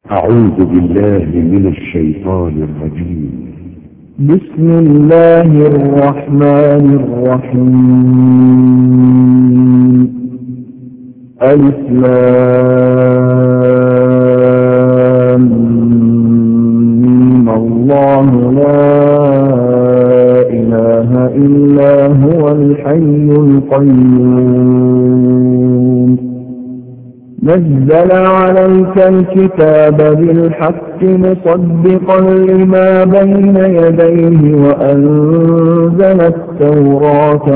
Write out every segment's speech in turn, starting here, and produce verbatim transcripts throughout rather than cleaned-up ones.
أعوذ بالله من الشيطان الرجيم. بسم الله الرحمن الرحيم. ألف لام ميم. الله لا إله إلا هو الحي القيوم. نزل عليك الكتاب بالحق مصدقا لما بين يديه وأنزل التوراة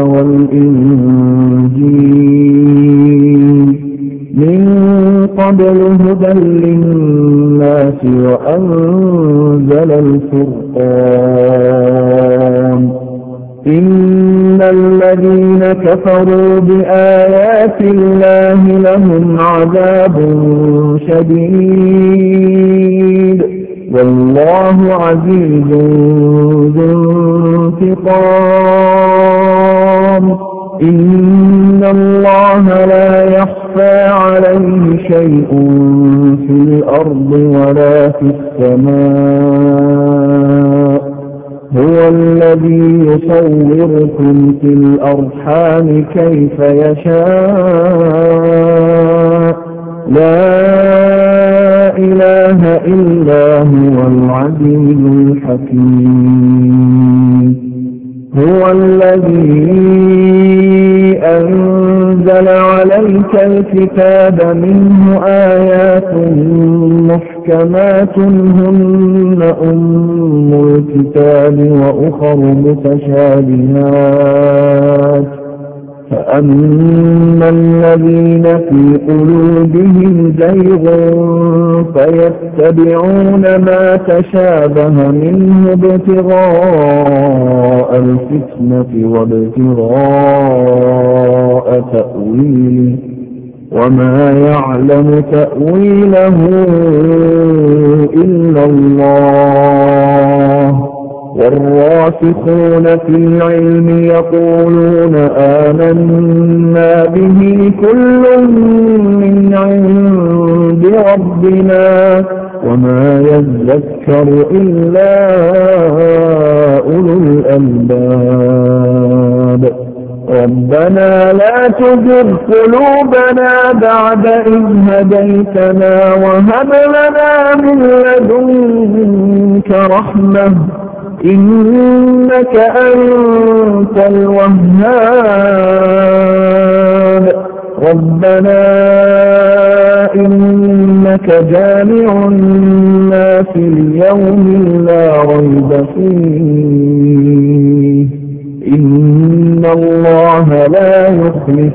والإنجيل من قبل هدى للناس وأنزل الفرقان. إن الذين كفروا بآيات الله لهم عذاب شديد والله عزيز ذو انتقام. إن الله لا يخفى عليه شيء في الأرض ولا في السماء. هو الذي يصوركم في الأرحام كيف يشاء. لا إله إلا هو العزيز الحكيم. هو الذي أنزل عليك الكتاب منه آيات محكمات هن أم الكتاب وأخر متشابهات. فأما الذين في قلوبهم زيغ فيتبعون ما تشابه منه ابتغاء الفتنة وابتغاء تأويله وما يعلم تأويله إلا الله. والراسخون في العلم يقولون آمنا به كل من عند ربنا وما يذكر إلا أولو الألباب. ربنا لا تزغ قلوبنا بعد إذ هديتنا وهب لنا من لدنك رحمة إنك أنت الوهاب. ربنا إنك جامع الناس ليوم لا ريب فيه إن الله لا يخلف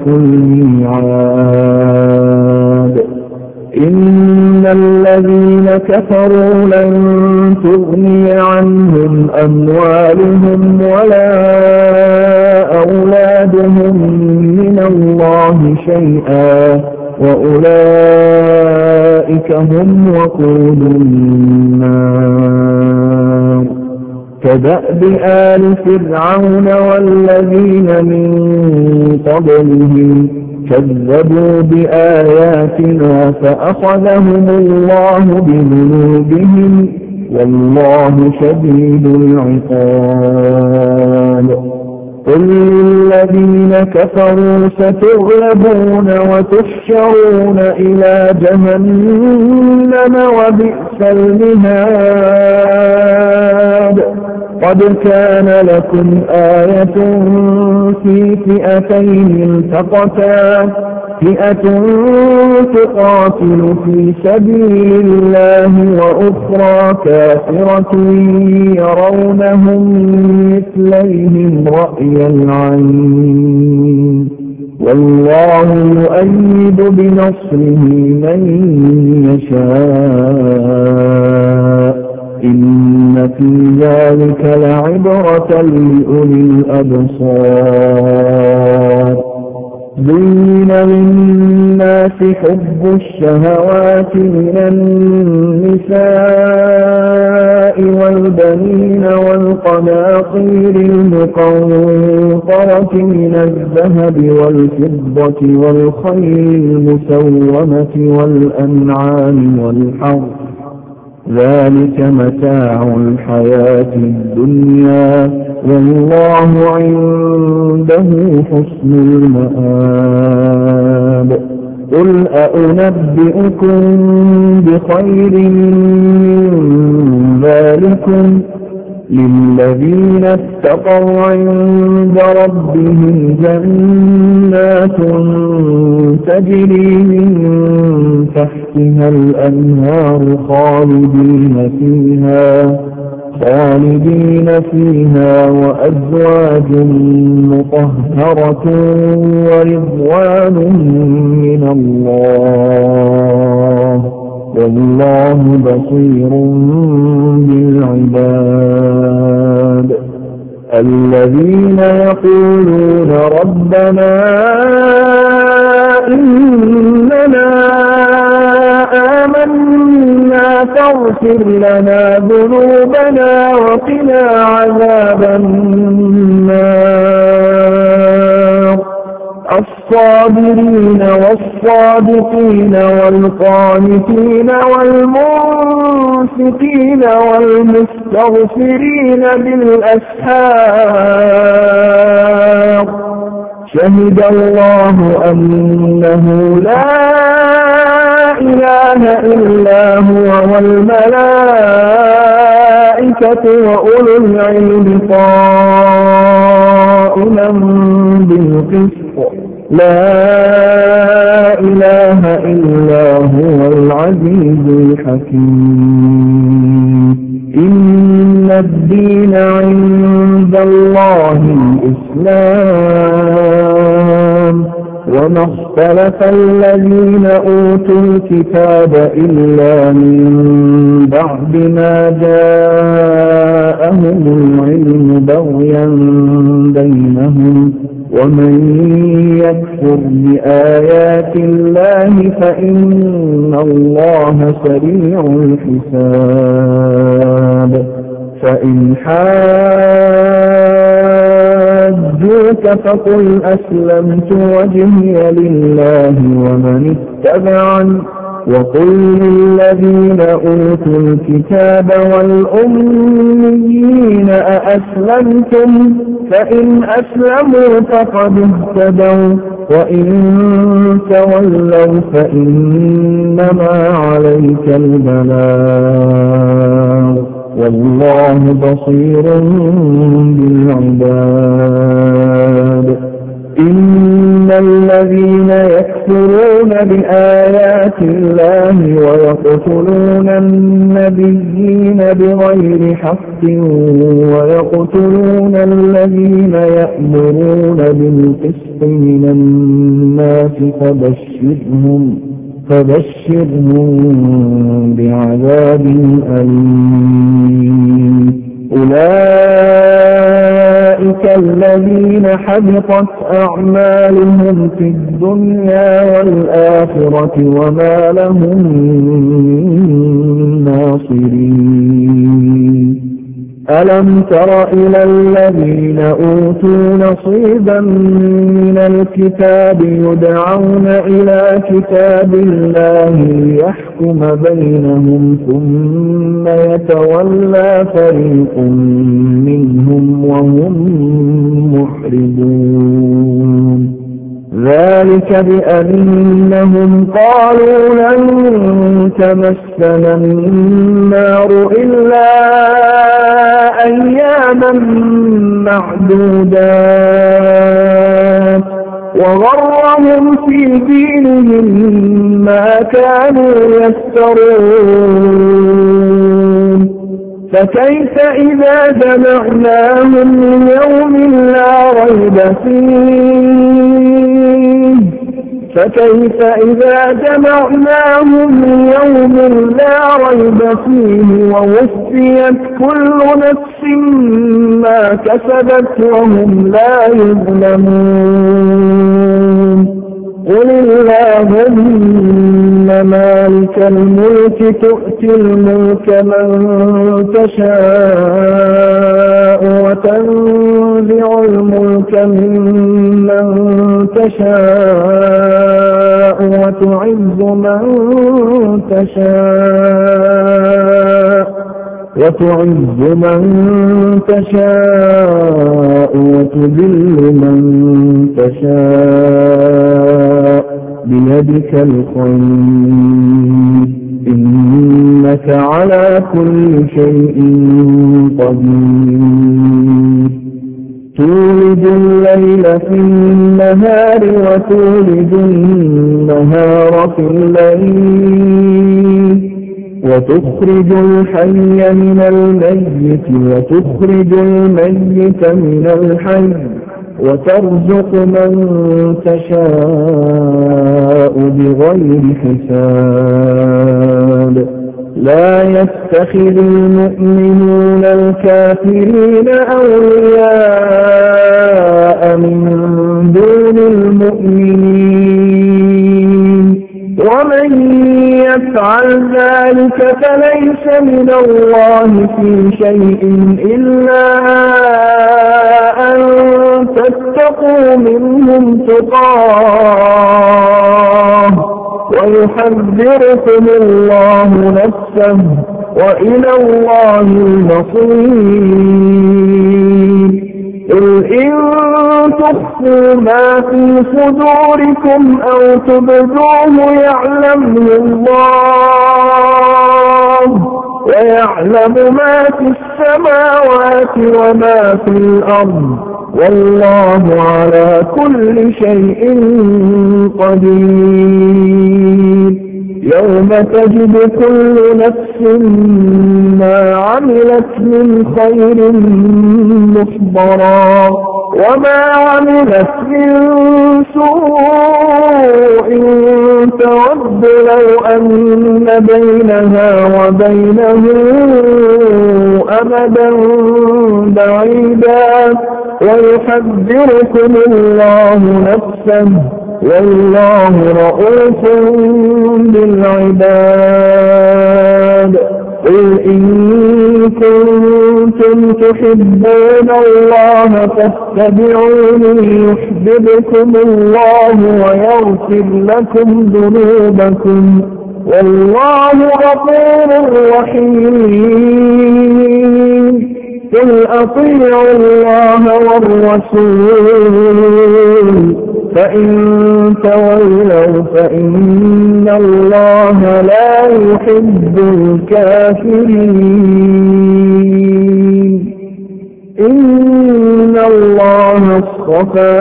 الميعاد. إن الذين كفروا لن تغني عنهم أموالهم ولا أولادهم من الله شيئا وأولئك هم وقود النار. كدأب آل فرعون والذين من قبلهم كذبوا بآياتنا فأخذهم الله بذنوبهم والله شديد العقاب. قل للذين كفروا ستغلبون وتحشرون إلى جهنم وبئس المهاد. قد كان لكم آية في فئتين التقتا فئة تقاتل في سبيل الله وأخرى كافرة يرونهم مثليهم رأي العين والله يؤيد بنصره من يشاء. إن في ذلك لعبرة لأولي الأبصار. زين للناس حب الشهوات من النساء والبنين والقناطير المقنطرة من الذهب والفضة والخيل المسومة والأنعام والحرث ذلك متاع الحياة الدنيا والله عنده حسن المآب. قل أأنبئكم بخير من ذلكم للذين اتقوا عند ربهم جنات تجري من تحتها الأنهار خالدين فيها خالدين فيها وأزواج مطهرة ورضوان من الله والله بصير بالعباد. الذين يقولون ربنا إننا آمنا فاغفر لنا ذنوبنا وقنا عذاب النار. الصابرين والصادقين والقانتين والمنفقين والمستغفرين بالأسحار شهد الله أنه لا إله إلا هو والملائكة وأولو العلم قائما بالقسط لا إله إلا هو العزيز الحكيم. إن الدين عند الله الإسلام وما اختلف الذين أوتوا الكتاب إلا من بعد ما جاءهم العلم بغيا بينهم ومن يكفر بآيات الله فإن الله سريع الحساب. فإن حاجوك فقل أسلمت وجهي لله ومن اتبعني وقل للذين أوتوا الكتاب والأميين أأسلمتم فإن أسلموا فقد اهتدوا وإن تولوا فإنما عليك البلاغ والله بصير بالعباد. إن الذين يكفرون بآيات الله ويقتلون النبيين بغير حق ويقتلون الذين يأمرون بالقسط من الناس فبشرهم فبشرهم بعذاب أليم. أولئك الذين حبطت أعمالهم في الدنيا والآخرة وما لهم من ناصرين. ألم تر إلى الذين أوتوا نصيبا من الكتاب يدعون إلى كتاب الله ليحكم بينهم ثم يتولى فريق منهم وهم محرمون. ذلك بأنهم قالوا لن تمسنا النار إلا أياما معدودات وغرهم في دينهم ما كانوا يفترون. فكيف إذا جمعناهم ليوم لا ريب فيه فكيف إذا جمعناهم ليوم لا ريب فيه ووفيت كل نفس ما كسبت وهم لا يظلمون. قل اللهم مالك الملك تؤتي الملك من تشاء وتنزع الملك ممن تشاء وتعز من تشاء وتعز من تشاء وتذل من تشاء بيدك الخير إنك على كل شيء قدير تولج الليل في النهار وتولج النهار في الليل وتخرج الحي من الميت وتخرج الميت من الحي وترزق من تشاء بغير حساب لا يتخذ المؤمنون الكافرين أولياء من دون المؤمنين ومن يفعل ذلك فليس من الله في شيء إلا أن تتقوا منهم تقاه ويحذركم الله نفسه وإلى الله المصير قل إن تخفوا ما في صدوركم أو تبدوه يعلمه الله ويعلم ما في السماوات وما في الأرض والله على كل شيء قدير يوم تجد كل نفس ما عملت من خير محضرا وما عملت من سوء تود لو أن بينها وبينه أمدا بعيدا ويحذركم الله نفسه والله رؤوف بالعباد قل إن كنتم تحبون الله فاتبعوني يحببكم الله ويغفر لكم ذنوبكم والله غفور رحيم قل أطيعوا الله والرسول فإن تولوا فإن الله لا يحب الكافرين إن الله اصطفى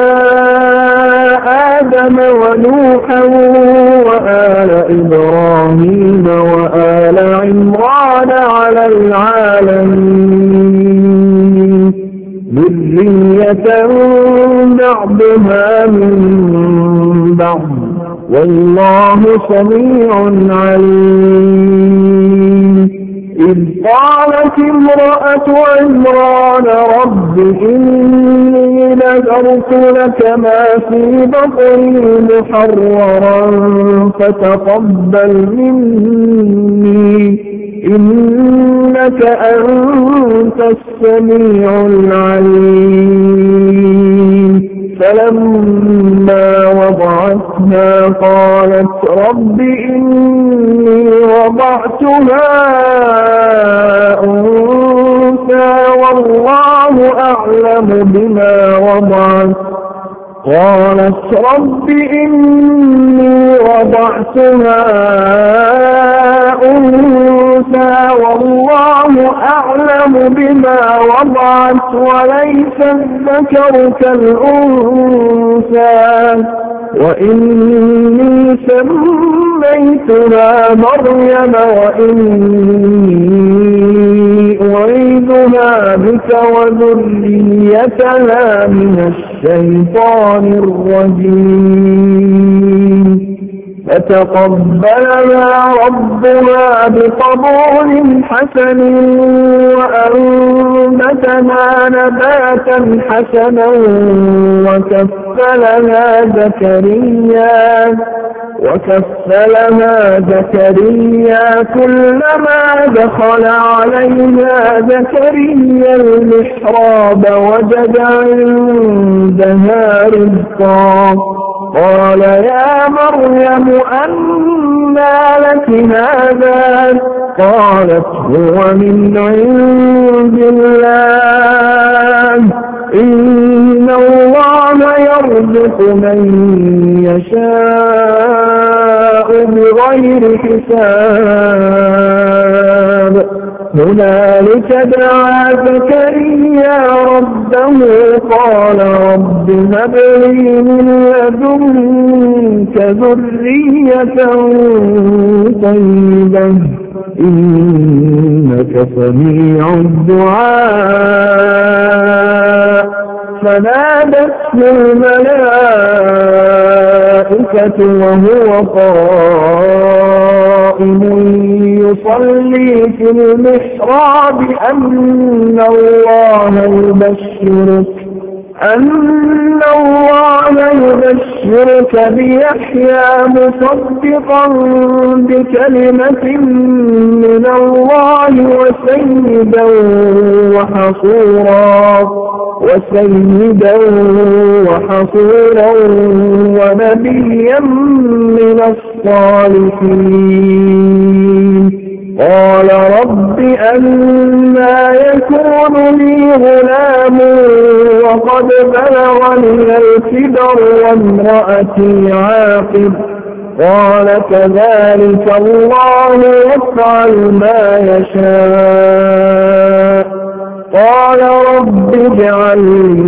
آدم ونوحا وآل إبراهيم وآل عمران على العالمين ذرية بعضها من بعض والله سميع عليم إذ قالت امرأة عمران رب إني نذرت لك ما في بطني محررا فتقبل مني إنك أنت السميع العليم فلما وضعتها قالت رب إني وضعتها أنثى والله أعلم بما وضعت قالت رب إني وضعتها أنثى والله أعلم بما وضعت وليس الذكر كالأنثى وإني سميتها مريم وإني أعيذها بك وذريتها من الشيطان الرجيم فتقبلها ربها بقبول حسن وأنبتها نباتا حسنا وكفلها زكريا وكفلها زكريا كلما دخل عليها زكريا المحراب وجد عندها رزقا قال يا مريم أنى لك هذا قالت هو من عند الله إن الله يرزق من يشاء بغير حساب هنالك دعا زكريا ربه قال رب هب لي من لدنك ذرية طيبة إنك سميع الدعاء فنادته الملائكة وهو قائم يصلي في المحراب أن الله يبشرك أن الله يبشرك بيحيى مصدقا بكلمة من الله وسيدا وحصورا وسيدا وحصورا ونبيا من الصالحين قال رب أنى يكون لي غلام وقد بلغني الكبر وامرأتي عاقر قال كذلك الله يفعل ما يشاء قال رب اجعل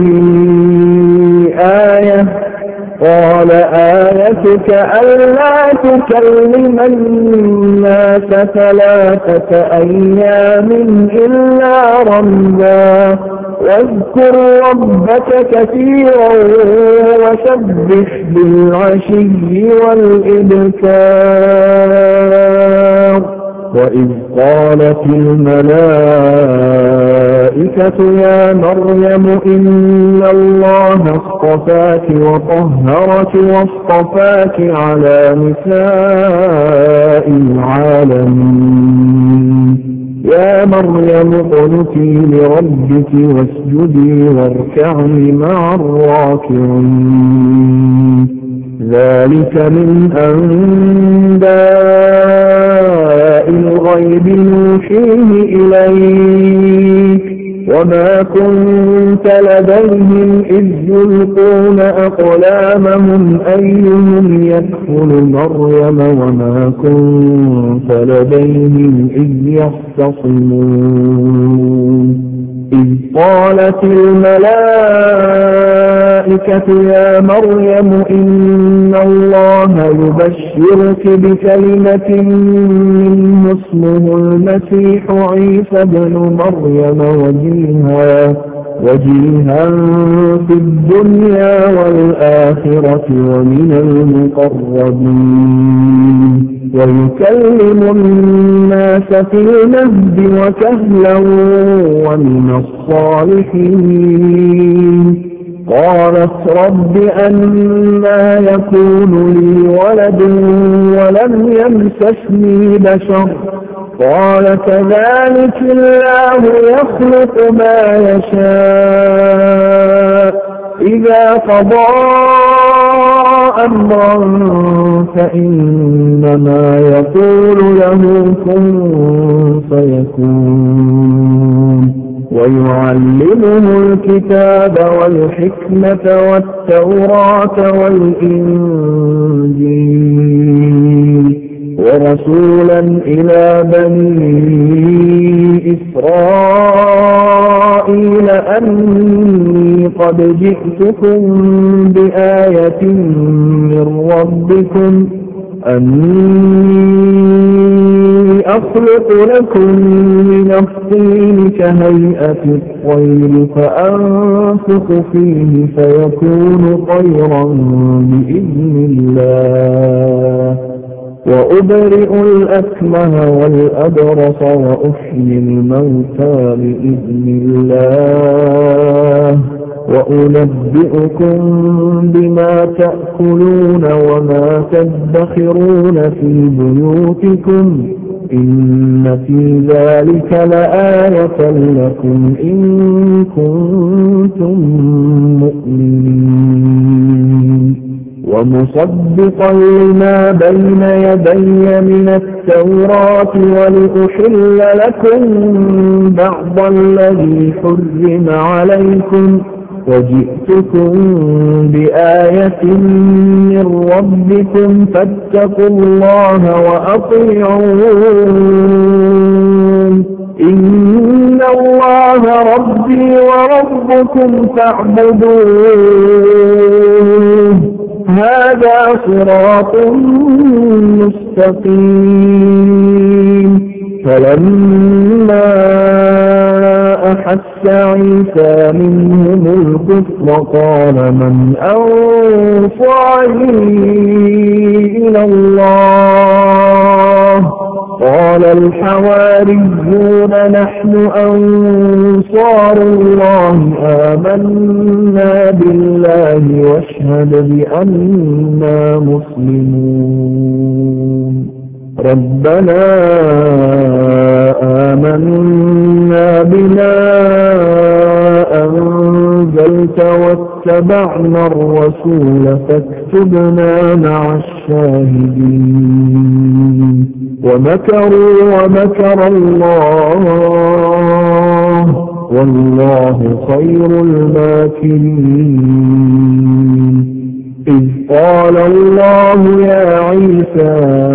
لي آية قال آيتك ألا تكلم الناس ثلاثة أيام إلا رمزا واذكر ربك كثيرا وسبح بالعشي والإبكار وإذ قالت الملائكة يا مريم إن الله اصطفاك وطهرك واصطفاك على نساء العالمين يا مريم اقنتي لربك واسجدي واركعي مع الراكعين ذلك من أنباء الغيب نوحيه إليك وما كنت لديهم إذ يلقون أقلامهم أيهم يكفل مريم وما كنت لديهم إذ يختصمون إذ قالت الملائكة يا مريم إن الله يبشرك بكلمة منه اسمه المسيح عيسى بن مريم وجيها وجيها في الدنيا والآخرة ومن المقربين ويكلم الناس في المهد وكهلا ومن الصالحين قالت رب أنى يكون لي ولد ولم يمسسني بشر قال كذلك الله يخلق ما يشاء إذا قضى أمرا فإنما يقول له كن فيكون ويعلمه الكتاب والحكمة والتوراة والإنجيل ورسولا إلى بني إسرائيل أني قد جئتكم بآية من ربكم أني أخلق لكم من الطين كهيئة الطير فأنفخ فيه فيكون طيرا بإذن الله وأبرئ الأكمه والأبرص وأحيي الموتى بإذن الله وأنبئكم بما تأكلون وما تدخرون في بيوتكم إن في ذلك لآية لكم إن كنتم مؤمنين ومصدقا لما بين يدي من التوراة ولأحل لكم بعض الذي حرم عليكم وجئتكم بآية من ربكم فاتقوا الله وأطيعون إن الله ربي وربكم فاعبدوه هذا صراط مستقيم. فلما أحس عيسى منهم الكفر قال من أنصاري إلى الله قال الحواريون نحن أنصار الله آمنا بالله واشهد بأننا مسلمون. ربنا آمنا بما أنزلت واتبعنا الرسول فاكتبنا مع الشاهدين. ومكروا ومكر الله والله خير الماكرين. إذ قال الله يا عيسى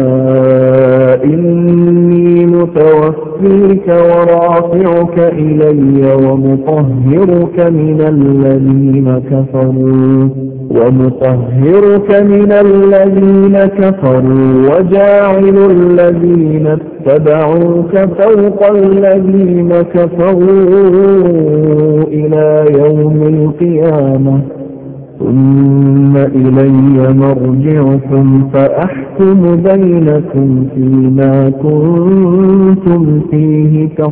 إني متوفيك ورافعك إلي ومطهرك من الذين كفروا ومطهرك من الذين كفروا وجاعل الذين اتبعوك فوق الذين كفروا إلى يوم القيامة ثم إلي مرجعكم فأحكم بينكم فيما كنتم فيه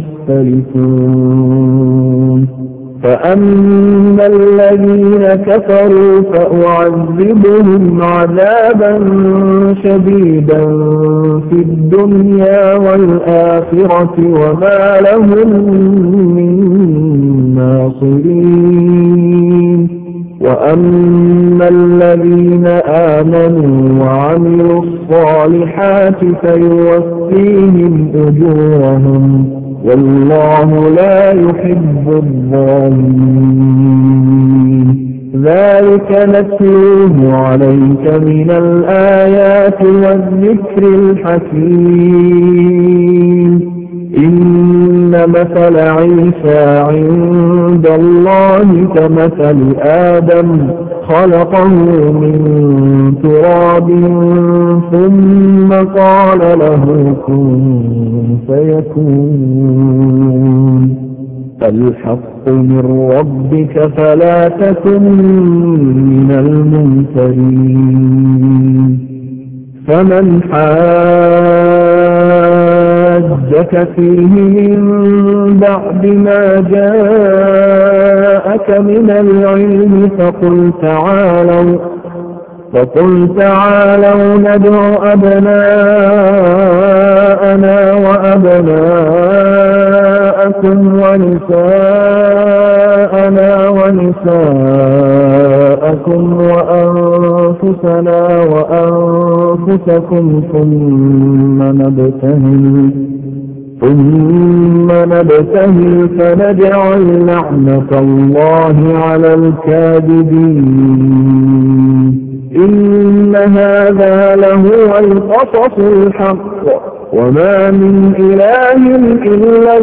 تختلفون. فأما الذين كفروا فأعذبهم عذابا شديدا في الدنيا والآخرة وما لهم من ناصرين. وأما الذين آمنوا وعملوا الصالحات فيوفيهم أجورهم والله لا يحب الظالمين. ذلك نتلوه عليك من الآيات والذكر الحكيم. إن مثل عيسى عند الله كمثل آدم خلقه من تراب ثم قال له كن فيكون. الحق من ربك فلا تكن من الممترين. فمن حاجك فيه من بعد ما جاءك من العلم فقل تعالوا فقل تعالوا ندع أبناءنا وأبناءكم ونساءنا ونساءكم وأنفسنا وأنفسكم ثم نبتهل ثم نبتهل فنجعل لعنة الله على الكاذبين. إن هذا لهو القصص الحق وما من إله إلا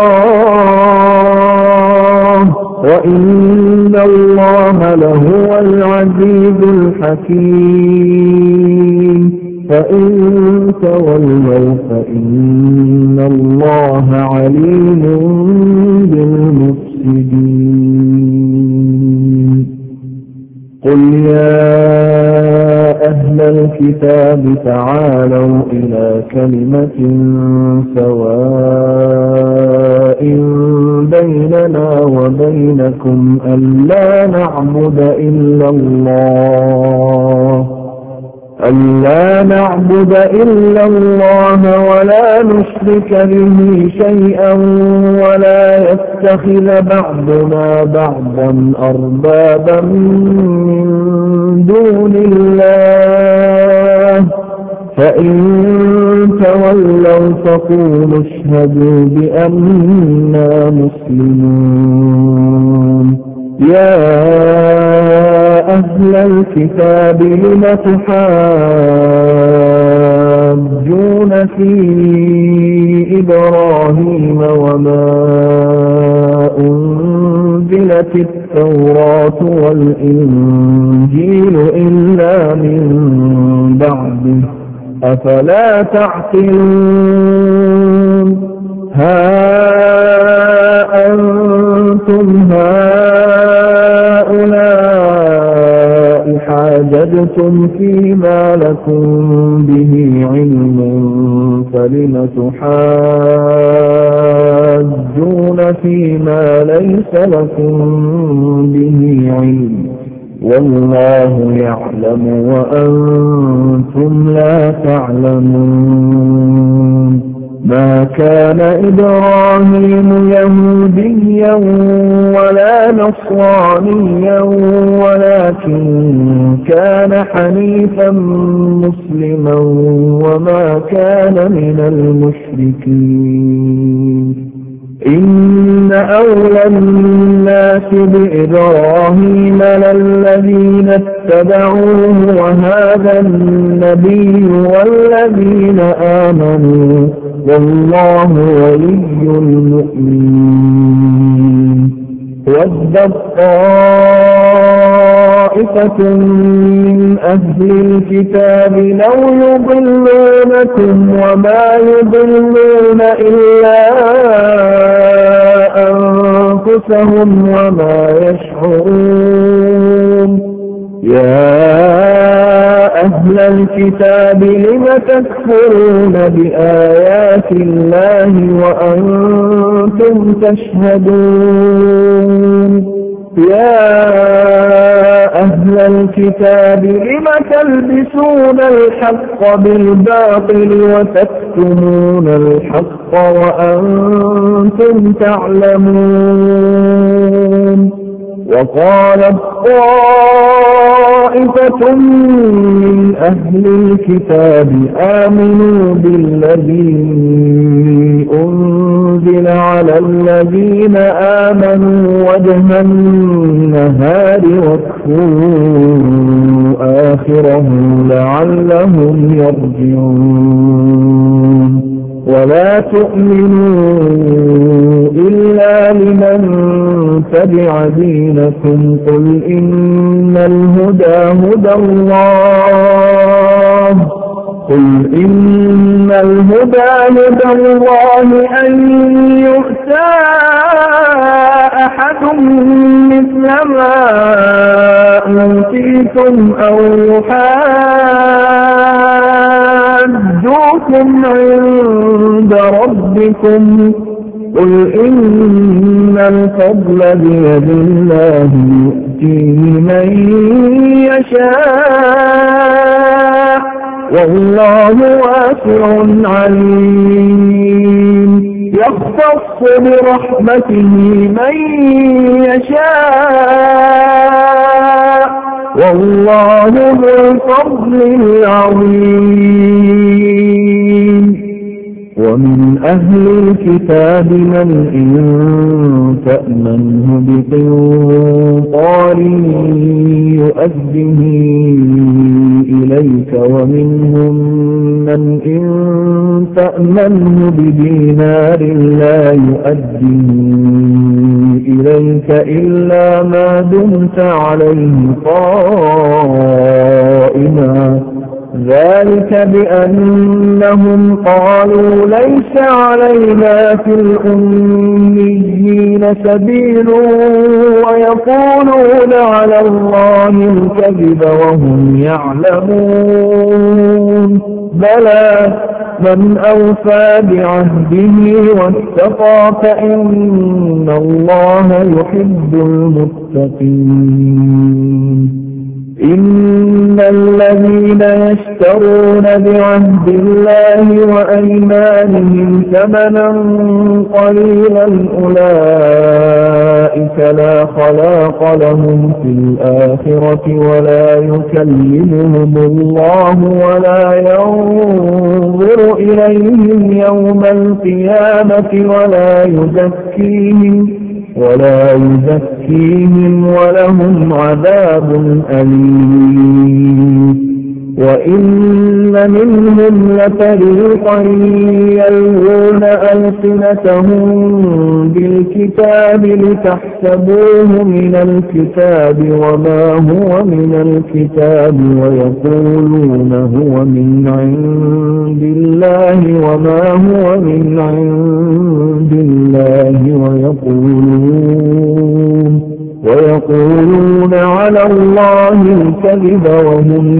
الله وإن الله لهو العزيز الحكيم. فإن تولوا فإن الله عليم بالمفسدين. قل يا أهل الكتاب تعالوا إلى كلمة سواء بيننا وبينكم ألا نعبد إلا الله ألا نعبد إلا الله ولا نشرك به شيئا ولا يتخذ بعضنا بعضا أربابا من دون الله فإن تولوا فقولوا اشهدوا بأننا مسلمون يا أهل الكتاب لم تحاجون في إبراهيم وما أنزلت التوراة والإنجيل إلا من بعده أفلا تعقلون ها أنتم هؤلاء حاججتم فيما لكم به علم فلم تحاجون فيما ليس لكم به علم والله يعلم وأنتم لا تعلمون ما كان إبراهيم يهوديا ولا نصرانيا ولكن كان حنيفا مسلما وما كان من المشركين إن أولى الناس بإبراهيم للذين اتبعوه وهذا النبي والذين آمنوا والله ولي المؤمنين ودت طائفة من أهل الكتاب لو يضلونكم وما يضلون إلا أنفسهم وما يشعرون يا أهل الكتاب لم تكفرون بآيات الله وأنتم تشهدون يا أهل الكتاب لم تلبسون الحق بالباطل وتكتمون الحق وأنتم تعلمون وقالت طائفة من أهل الكتاب آمنوا بالذي أنزل على الذين آمنوا وجه النهار واكفروا آخره لعلهم يرجعون ولا تؤمنوا إلا لمن تبع دينكم قل إن الهدى هدى الله قل إن الهدى هدى الله أن يؤتى أحد مثل ما أوتيتم أو يحاجوكم عند ربكم قل إن الفضل بيد الله يؤتيه من يشاء والله واسع عليم يختص برحمته من يشاء والله ذو الفضل العظيم ومن أهل الكتاب من إن تأمنه بقنطار يؤده إليك ومنهم من إن تأمنه بدينار لا يؤده إليك إلا ما دمت عليه قائما ذلك بأنهم قالوا ليس علينا في الأميين سبيل ويقولون على الله الكذب وهم يعلمون بلى من أوفى بعهده واتقى فإن الله يحب المتقين إن الذين يشترون بعهد الله وأيمانهم ثمنا قليلا أولئك لا خلاق لهم في الآخرة ولا يكلمهم الله ولا ينظر إليهم يوم القيامة ولا يزكيهم ولا يزكيهم ولهم عذاب أليم. وإن منهم لفريقا يلوون ألسنتهم بالكتاب لتحسبوه من الكتاب وما هو من الكتاب ويقولون هو من عند الله وما هو من عند الله ويقولون ويقولون على الله الكذب وهم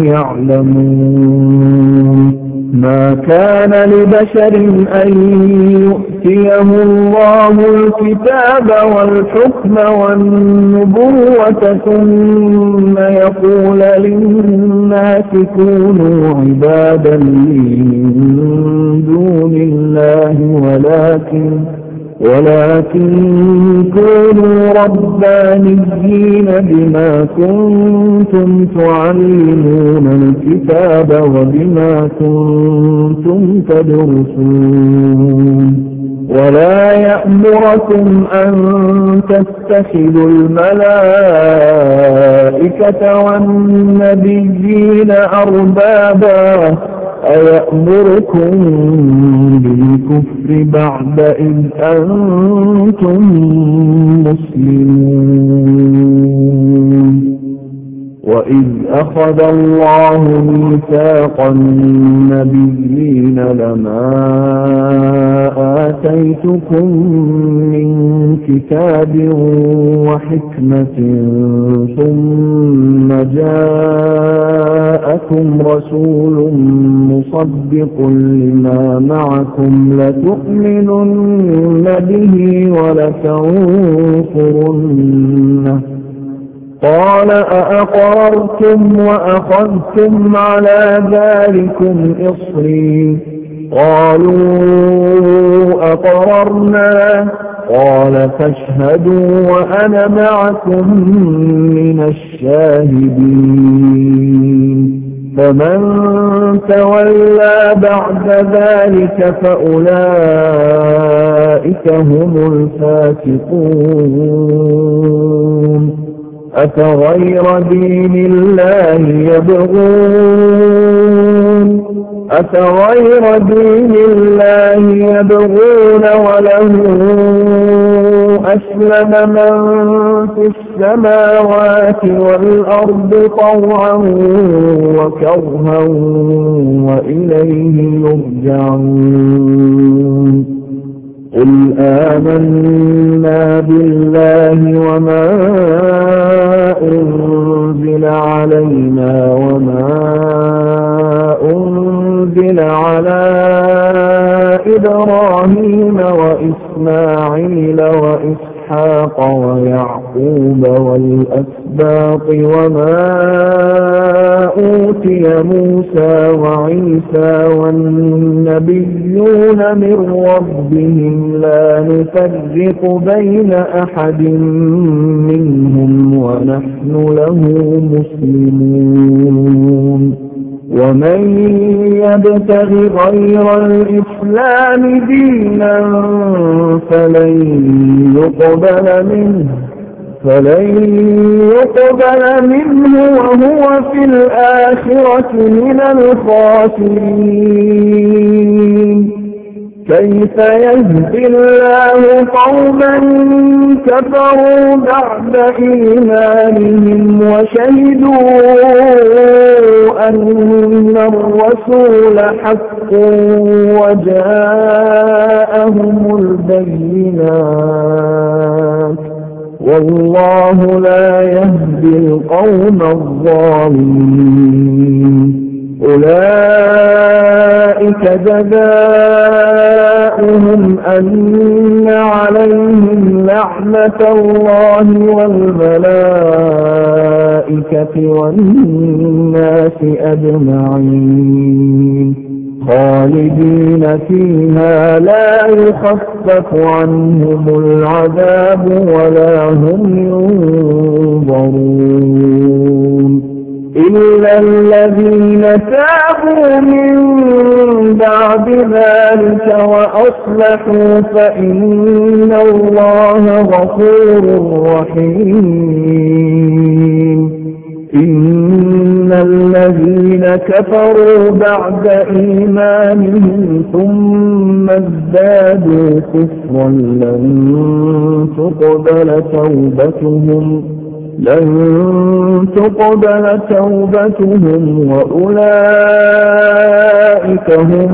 يعلمون. ما كان لبشر أن يؤتيه الله الكتاب والحكم والنبوة ثم يقول للناس كونوا عبادا لي من دون الله ولكن ولكن كونوا ربانيين بما كنتم تعلمون الكتاب وبما كنتم تدرسون. ولا يأمركم أن تتخذوا الملائكة والنبيين أربابا أيأمركم بالكفر بعد إذ أنتم مسلمون. وإذ أخذ الله ميثاق النبيين لما آتيتكم من كتاب وحكمة ثم جاءكم رسول مصدق لما معكم لتؤمنن به ولتنصرنه قال أأقررتم وأخذتم على ذلكم إصري قالوا أقررنا قال فاشهدوا وأنا معكم من الشاهدين. فمن تولى بعد ذلك فأولئك هم الفاسقون. أفغير دين الله يبغون أفغير دين الله يبغون وله أسلم من في السماوات والأرض طوعا وكرها وإليه يرجعون. قل آمنا بالله وما أنزل علينا وما أنزل على إبراهيم وإسماعيل وإسحاق ويعقوب والأسباط وما أوتي موسى وعيسى والنبيون من ربهم لا نفرق بين أحد منهم ونحن له مسلمون. ومن يبتغ غير الإسلام دينا فلن يقبل منه فلن يقبل منه وهو في الآخرة من الخاسرين. كيف يهدي الله قوما كفروا بعد إيمانهم وشهدوا أن الرسول حق وجاءهم البينات والله لا يهدي القوم الظالمين. أولئك جزاؤهم أن عليهم لعنة رحمة الله والملائكة والناس أجمعين خالدين فيها لا يخفف عنهم العذاب ولا هم ينظرون إلا الذين تابوا من بعد ذلك وأصلحوا فإن الله غفور رحيم إن الذين كفروا بعد إيمانهم ثم ازدادوا كفرا لن تقبل توبتهم لن تقبل توبتهم وأولئك هم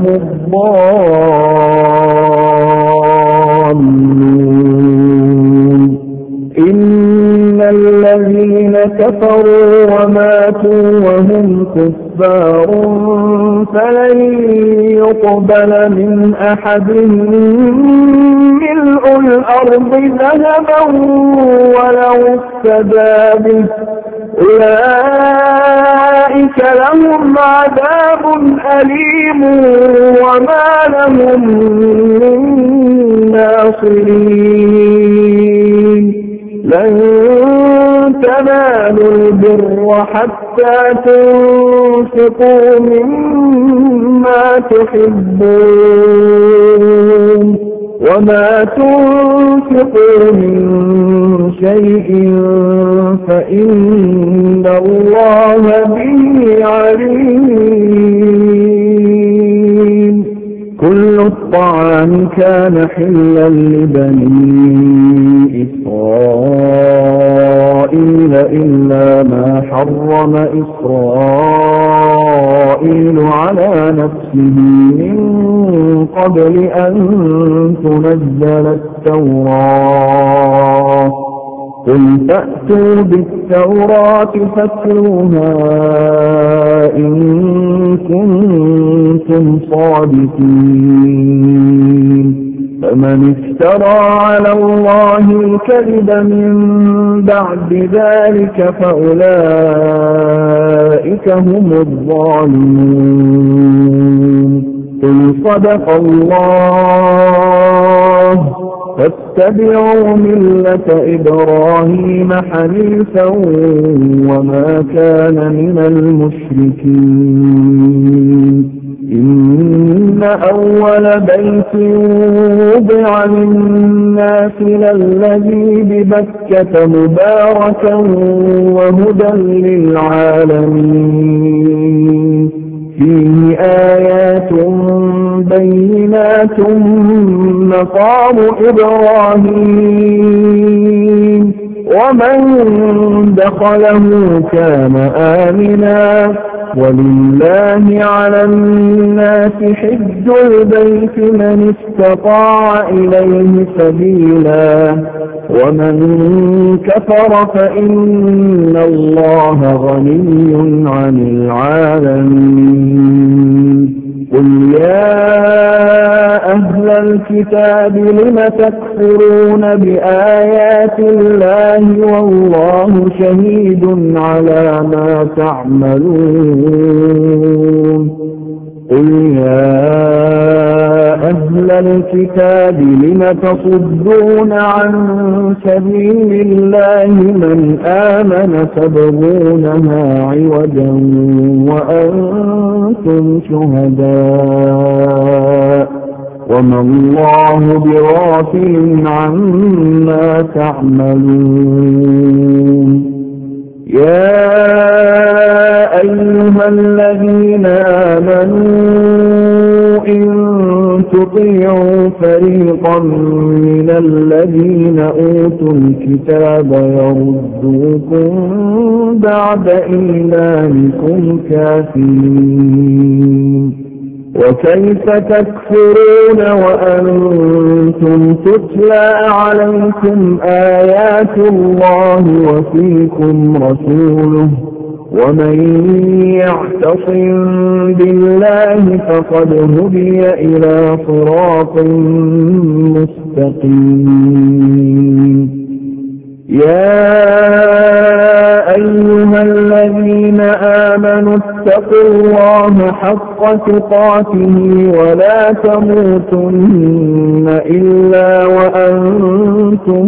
الضالون إن الذين كفروا وماتوا وهم كفار فلن يقبل من أحدهم ملء الأرض ذهبا ولو افتدى به أولئك لهم عذاب أليم وما لهم من ناصرين لن تنالوا البر حتى تنفقوا مما تحبون وما تنفقوا من شيء فإن الله به عليم كل الطعام كان حلا لبني إسرائيل إلا ما حرم إسرائيل على نفسه من قبل أن تنزل التوراة قل فأتوا بالتوراة فاتلوها إن كنتم صادقين فمن افترى على الله الكذب من بعد ذلك فأولئك هم الظالمون قل صدق الله فاتبعوا ملة إبراهيم حنيفا وما كان من المشركين إن أول بيت وضع للناس للذي ببكة مباركا وهدى للعالمين فيه آيات بينات مقام إبراهيم ومن دخله كان آمنا ولله على الناس حج البيت من استطاع إليه سبيلا ومن كفر فإن الله غني عن العالمين قل يا أهل الكتاب لم تكفرون بآيات الله والله شهيد على ما تعملون قل يا أهل الكتاب لم تصدون عن سبيل الله من آمن تبغونها عوجا وأنتم شهداء وما الله بغافل عما تعملون يا أيها الذين آمنوا إن تطيعوا فريقا من الذين أوتوا الكتاب يردوكم بعد إيمانكم كافرين وكيف تكفرون وأنتم تتلى عليكم آيات الله وفيكم رسوله ومن يعتصم بالله فقد هدي إلى صراط مستقيم يا أيها الذين آمنوا اتقوا الله حق تقاته ولا تموتن إلا وأنتم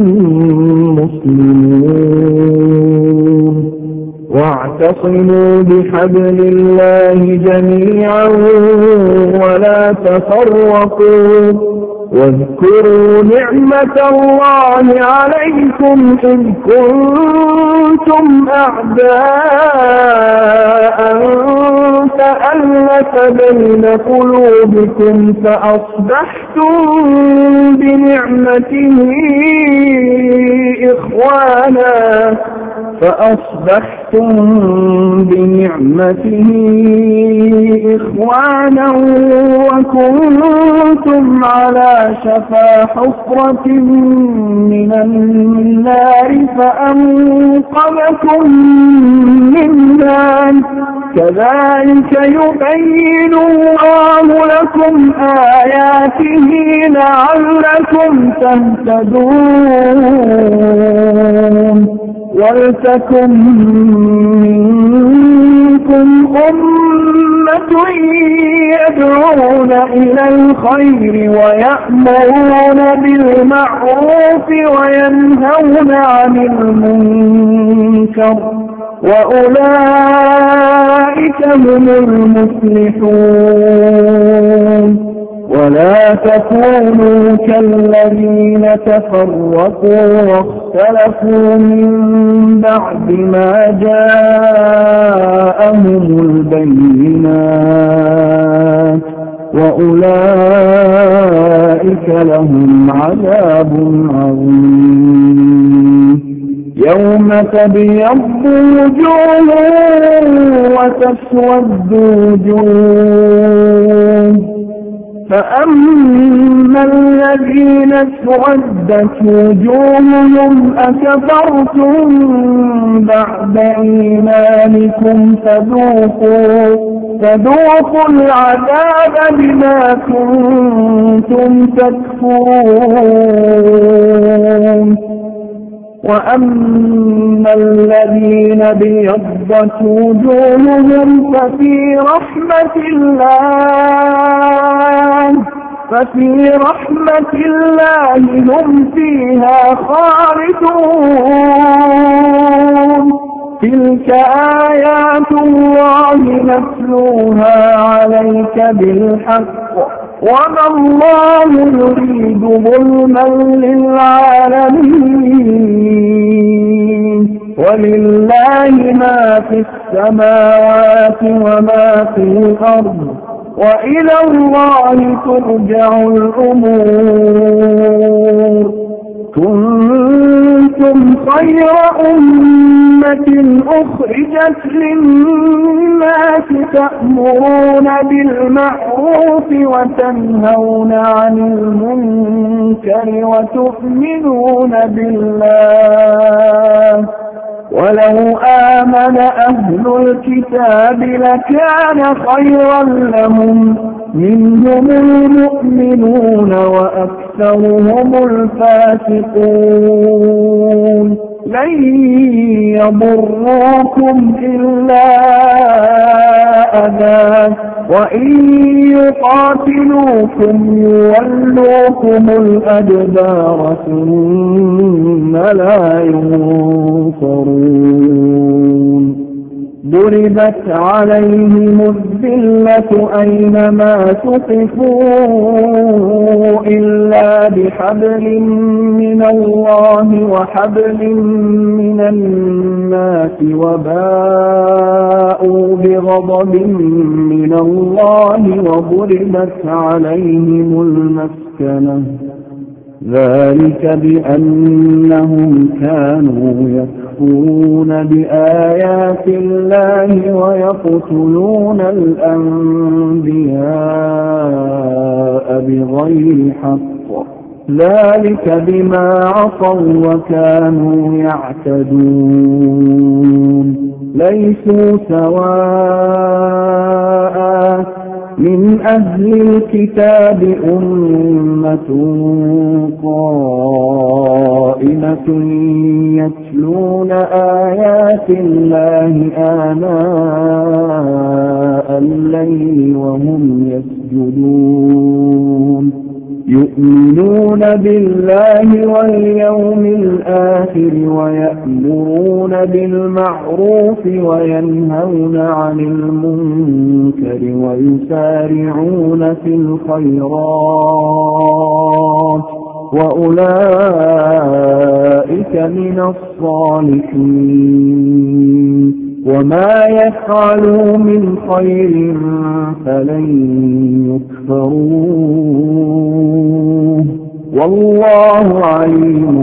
مسلمون واعتصموا بحبل الله جميعا ولا تفرقوا واذكروا نعمة الله عليكم إذ كنتم أعداء فألف بين قلوبكم فأصبحتم بنعمته إخوانا فأصبحتم بنعمته إخوانا وكنتم على شفا حفرة من النار فأنقذكم منها كذلك يبين الله لكم آياته لعلكم تهتدون ولتكن منكم أمة يدعون إلى الخير ويأمرون بالمعروف وينهون عن المنكر وأولئك هم المفلحون ولا تكونوا كالذين تفرقوا واختلفوا من بعد ما جاءهم البينات وأولئك لهم عذاب عظيم يوم تبيض وجوه وتسود وجوه فأما الذين اسودت وجوههم أكفرتم بعد إيمانكم فذوقوا فذوقوا العذاب بما كنتم تكفرون وأما الذين ابيضت وجوههم ففي رحمة الله ففي رحمة الله هم فيها خالدون تلك آيات الله نتلوها عليك بالحق وما الله يريد ظلما للعالمين ولله ما في السماوات وما في الأرض وإلى الله ترجع الأمور كنتم خير أمة أخرجت للناس تأمرون بالمعروف وتنهون عن المنكر وتؤمنون بالله ولو آمن أهل الكتاب لكان خيرا لهم منهم المؤمنون وأكثرهم الفاسقون لن يضروكم إلا أذى وإن يقاتلوكم يولوكم الأدبار ثم لا ينصرون ضربت عليهم الذلة أينما ثقفوا إلا بحبل من الله وحبل من الناس وباءوا بغضب من الله وضربت عليهم المسكنة ذلك بأنهم كانوا يكفرون بآيات الله ويقتلون الأنبياء بغير حق ذلك بما عصوا وكانوا يعتدون ليسوا سواء من أهل الكتاب أمة قائمة يتلون آيات الله آناء الليل وهم يسجدون يؤمنون بالله واليوم الآخر ويأمرون بالمعروف وينهون عن المنكر ويسارعون في الخيرات وأولئك من الصالحين وما يفعلوا من خير فلن يكفروه والله عليم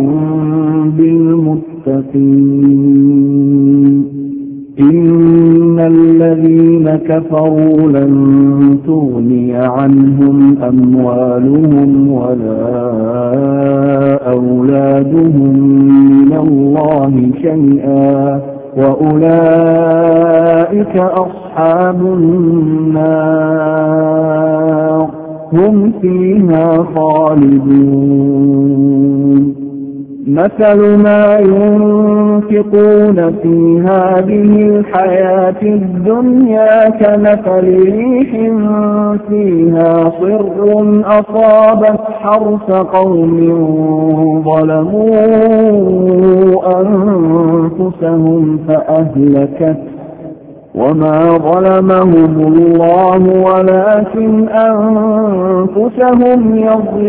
بالمتقين إن الذين كفروا لن تغني عنهم أموالهم ولا أولادهم من الله شيئا وأولئك أصحاب النار هم فيها خالدون مثل ما ينفقون في هذه الحياة الدنيا كمثل ريح فيها صر أصابت حرث قوم ظلموا أنفسهم فأهلكت وما ظلمهم الله ولكن أنفسهم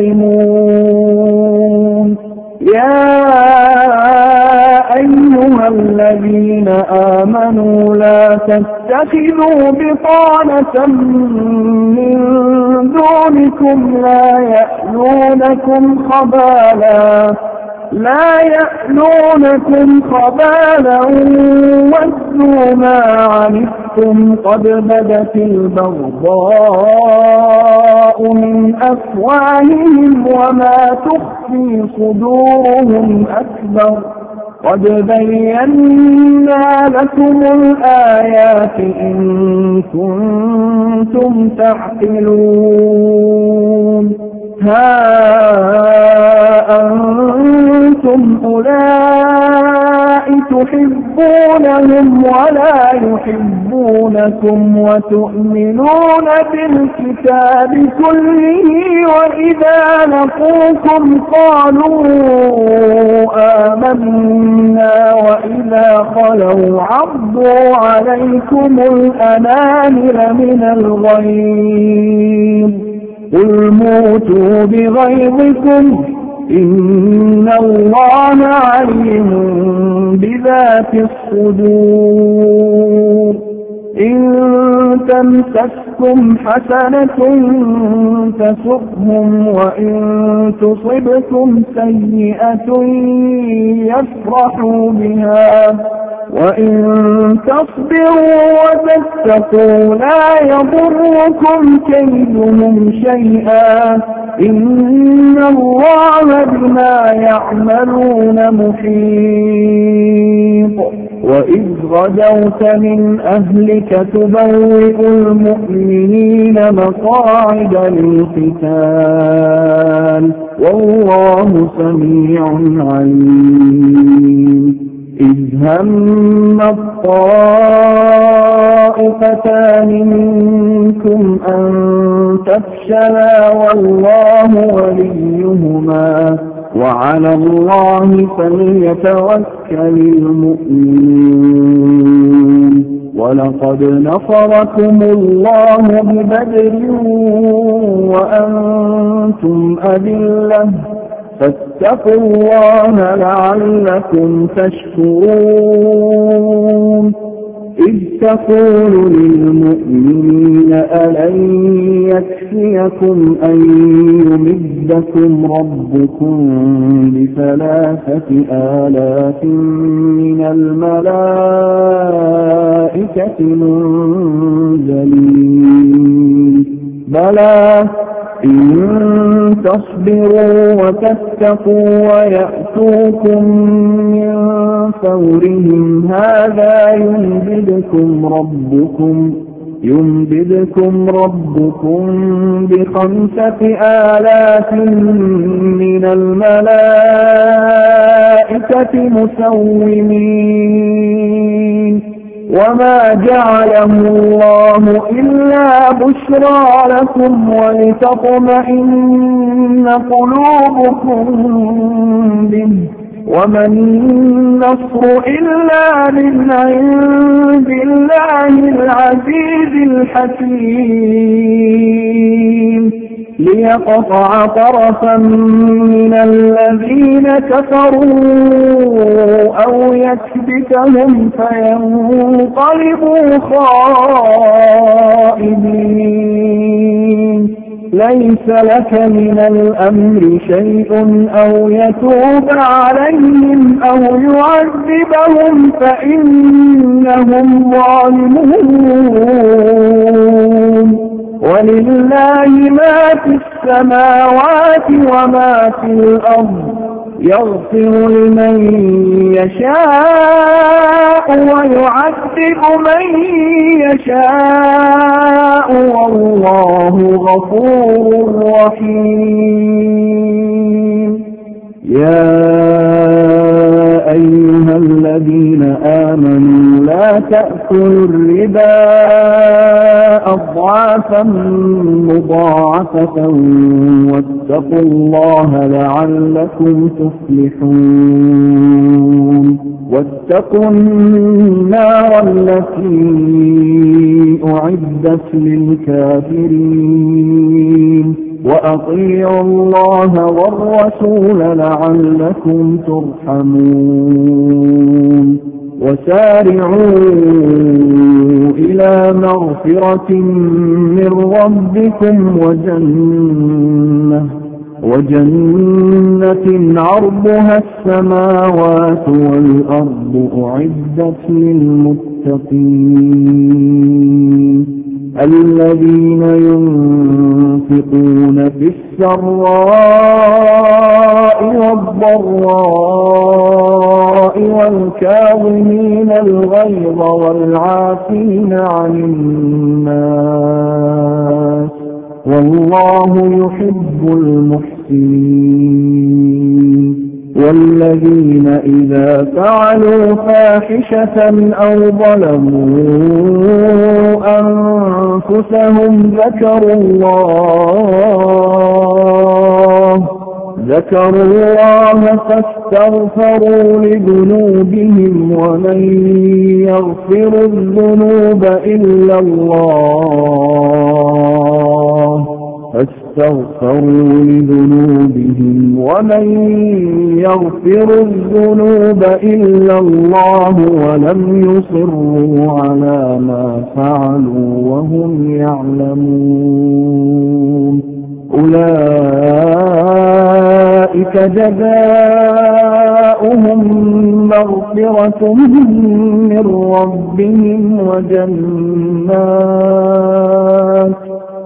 يظلمون يا أيها الذين آمنوا لا تتخذوا بطانة من دونكم لا يألونكم خبالا لا يألونكم خبالا ودوا ما عنتم قد بدت البغضاء من أفواههم وما تخفي صدورهم أكبر قد بينا لكم الآيات إن كنتم تعقلون ها أنتم أولئك تحبونهم ولا يحبونكم وتؤمنون بالكتاب كله وإذا لقوكم قالوا آمنا وإذا خلوا عضوا عليكم الأنامل من الغيظ قل موتوا بغيظكم إن الله عليم بذات الصدور إن تمسسكم حسنة تسؤهم وإن تصبكم سيئة يفرحوا بها وإن تصبروا وتتقوا لا يضركم كيدهم شيئا إن الله بما يعملون محيط وإذ غدوت من أهلك تبوئ المؤمنين مقاعد للقتال والله سميع عليم إذ هم الطائفتان منكم أن تفشلا والله وليهما وعلى الله فليتوكل المؤمنون ولقد نصركم الله ببدر وأنتم أذلة فاتقوا الله لعلكم تشكرون إذ تقول للمؤمنين ألن يكفيكم أن يمدكم ربكم بثلاثة آلاف من الملائكة منزلين بلى إن تصبروا وتتقوا ويأتوكم من فورهم هذا يمددكم ربكم يمددكم ربكم بخمسة آلاف من الملائكة الملائكة مسومين وما جعله الله إلا بشرى لكم ولتطمئن قلوبكم به وما النصر إلا من عند الله العزيز الحكيم ليقطع طرفا من الذين كفروا أو يكبتهم فينقلبوا خائبين ليس لك من الأمر شيء أو يتوب عليهم أو يعذبهم فإنهم ظالمون ولله ما في السماوات وما في الأرض يغفر لمن يشاء ويعذب من يشاء والله غفور رحيم يا أيها الذين آمنوا لا تأكلوا الربا أضعافا مضاعفة واتقوا الله لعلكم تفلحون واتقوا النار التي أعدت للكافرين وأطيعوا الله والرسول لعلكم ترحمون وسارعوا إلى مغفرة من ربكم وجنة وجنة عرضها السماوات والأرض أعدت للمتقين الذين ينفقون في السراء والضراء والكاظمين الغيظ والعافين عن الناس والله يحب المحسنين والذين إذا فعلوا فاحشة أو ظلموا أنفسهم ذكروا الله ذكروا الله فاستغفروا لذنوبهم ومن يغفر الذنوب إلا الله فاستغفروا لذنوبهم ومن يغفر الذنوب إلا الله ولم يصروا على ما فعلوا وهم يعلمون أولئك جزاؤهم مغفرة من ربهم وجنات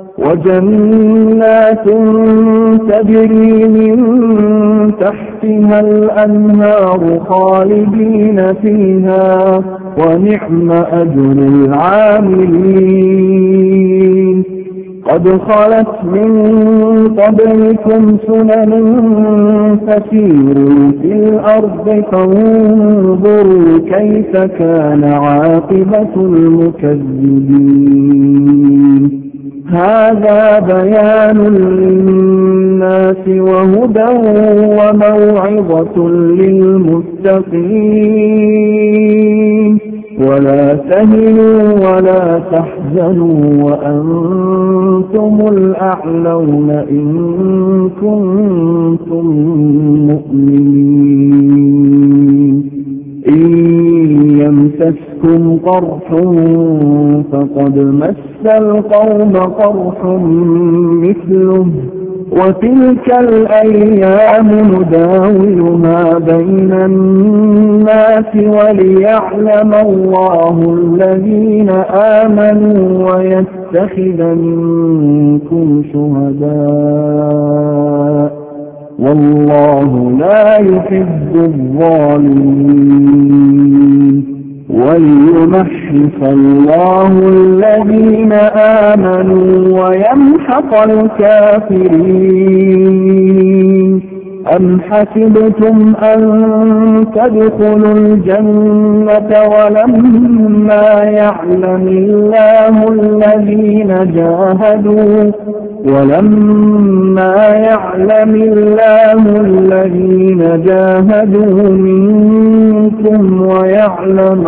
وجنات تجري من تحتها الأنهار خالدين فيها ونعم أجر العاملين قد خلت من قبلكم سنن فسيروا في الأرض فانظروا كيف كان عاقبة المكذبين هذا بيان للناس وهدى وموعظة للمتقين ولا تهنوا ولا تحزنوا وأنتم الأعلون إن كنتم مؤمنين إن يمسسكم قرح فقد مس القوم قرح مثله وتلك الأيام نداولها بين الناس وليعلم الله الذين آمنوا ويتخذ منكم شهداء والله لا يحب الظالمين وليمحص الله الذين آمنوا ويمحق الكافرين أم حسبتم أن تدخلوا الجنة ولما يعلم الله الذين جاهدوا ولما يعلم الله الذين جاهدوا منكم ويعلم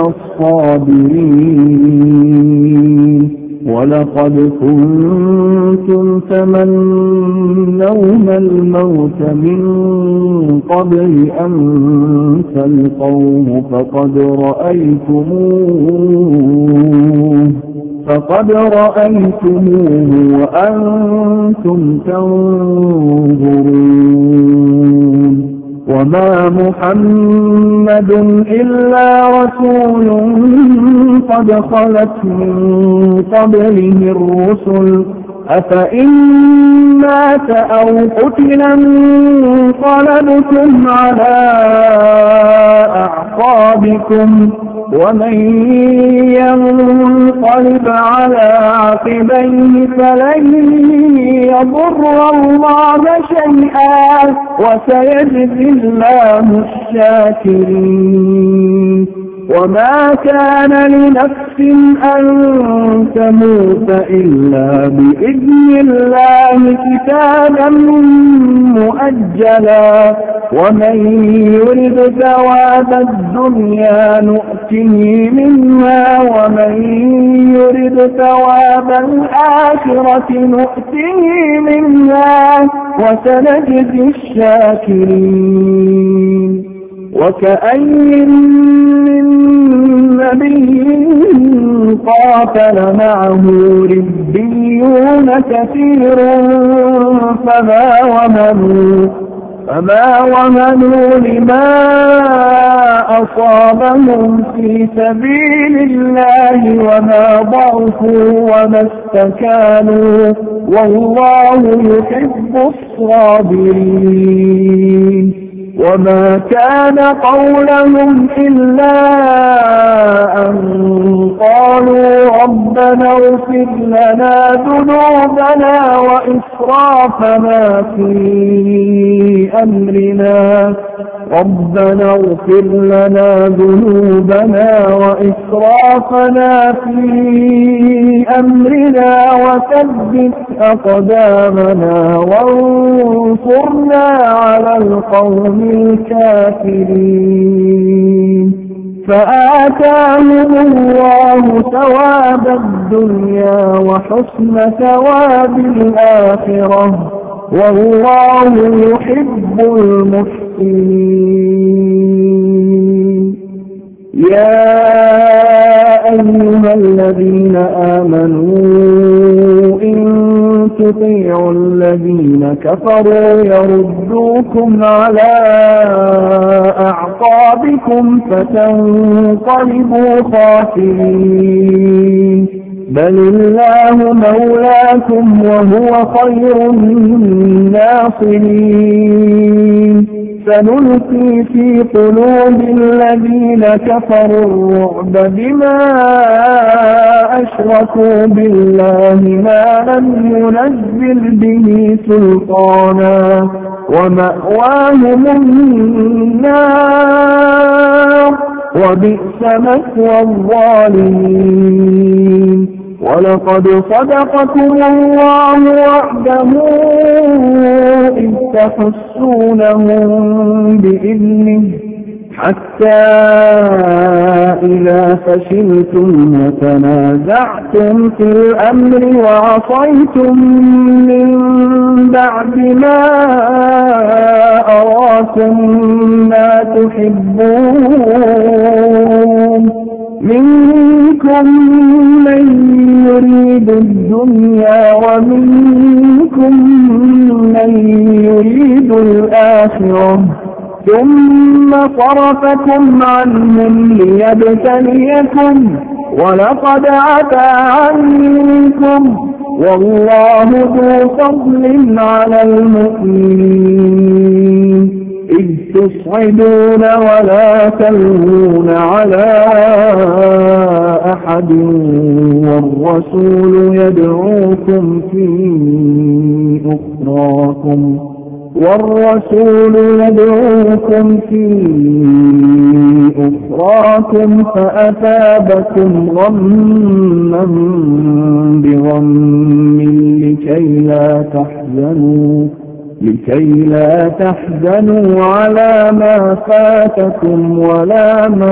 الصابرين ولقد كنتم تمنون الموت من قبل أن تلقوه فقد رأيتموه فقد رأيتموه وأنتم تنظرون وما محمد إلا رسول قد خلت من قبله الرسل أفإن مات أو قتل انقلبتم على أعقابكم ومن ينقلب على عقبيه فلن يضر الله شيئا وسيجزي الله الشاكرين وما كان لنفس أن تموت إلا بإذن الله كتابا مؤجلا ومن يرد ثواب الدنيا نؤته منها ومن يرد ثواب الآخرة نؤته منها وسنجزي الشاكرين وكأي من نبي قاتل معه ربيون كثير فما وهنوا فما وهنوا لما أصابهم في سبيل الله وما ضعفوا وما استكانوا والله يحب الصابرين وما كان قولهم إلا أن قالوا ربنا اغفر لنا ذنوبنا وإسرافنا في أمرنا ربنا اغفر لنا ذنوبنا وإسرافنا في أمرنا وثبت أقدامنا وانصرنا على القوم الكافرين فآتاهم الله ثواب الدنيا وحسن ثواب الآخرة والله يحب المحسنين يا أيها الذين آمنوا إن تطيعوا الذين كفروا يردوكم على أعقابكم فتنقلبوا خاسرين بل الله مولاكم وهو خير الناصرين سنلقي في قلوب الذين كفروا الرعب بما أشركوا بالله ما لم ينزل به سلطانا ومأواهم النار وبئس مثوى الظالمين ولقد صدقكم الله وعده إذ تحسونهم بإذنه حتى إذا فشلتم وتنازعتم في الأمر وعصيتم من بعد ما أراكم ما تحبون منكم من يريد الدنيا ومنكم من يريد الآخرة ثم صرفكم عنهم ليبتليكم ولقد عفا عنكم والله ذو فضل على المؤمنين إذ تصعدون ولا تلوون على أحد والرسول يدعوكم في أخراكم والرسول يدعوكم في أخراكم فأثابكم غما بغم لكي لا تحزنوا لكي لا تحزنوا على ما فاتكم ولا ما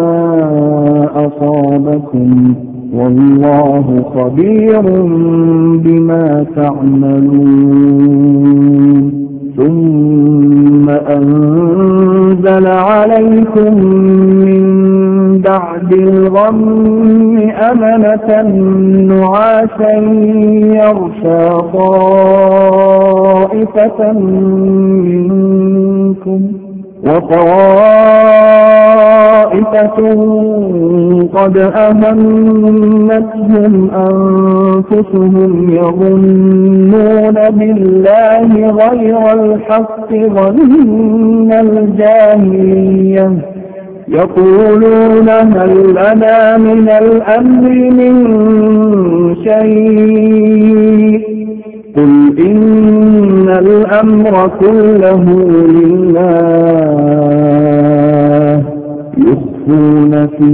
أصابكم والله خبير بما تعملون ثم أنزل عليكم من بعد الغم أمنة نعاسا يغشى طائفة منكم وطائفة قد أهمتهم أنفسهم يظنون بالله غير الحق ظن الجاهلية يقولون هل لنا من الأمر من شيء قل إن الأمر كله لله يخفون في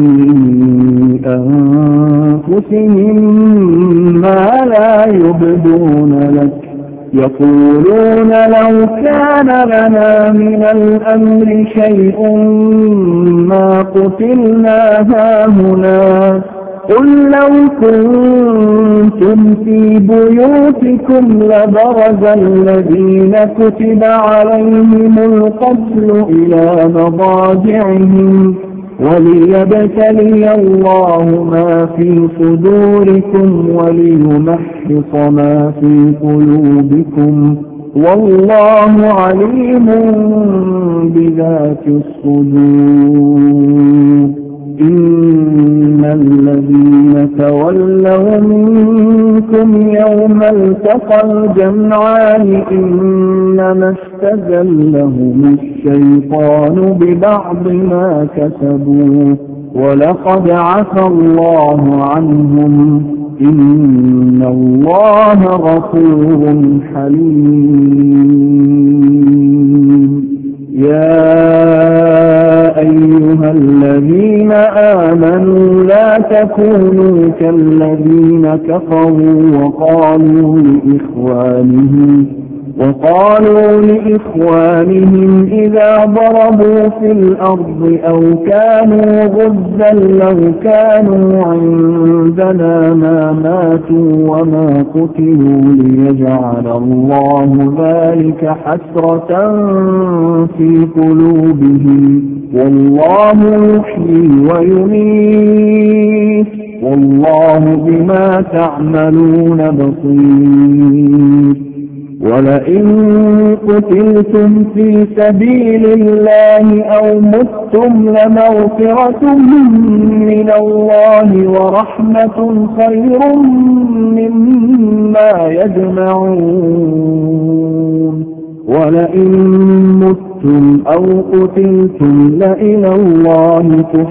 أنفسهم ما لا يبدون لك يقولون لو كان لنا من الأمر شيء ما قتلنا هاهنا قل لو كنتم في بيوتكم لبرز الذين كتب عليهم القتل إلى مضاجعهم وليبتلي الله ما في صدوركم وليمحص ما في قلوبكم والله عليم بذات الصدور إن الذين تولوا منكم يوم التقى الجمعان إنما استزلهم الشيطان ببعض ما كسبوا ولقد عفى الله عنهم إن الله غفور حليم يا أيها الذين آمنوا لا تكونوا كالذين كفروا وقالوا لإخوانهم وقالوا لإخوانهم إذا ضربوا في الأرض أو كانوا غزا لو كانوا عندنا ما ماتوا وما قتلوا ليجعل الله ذلك حسرة في قلوبهم والله يحيي ويميت والله بما تعملون بصير ولئن قتلتم في سبيل الله أو متم لمغفرة من الله ورحمة خير مما يجمعون ولئن متم أو قتلتم لإلى الله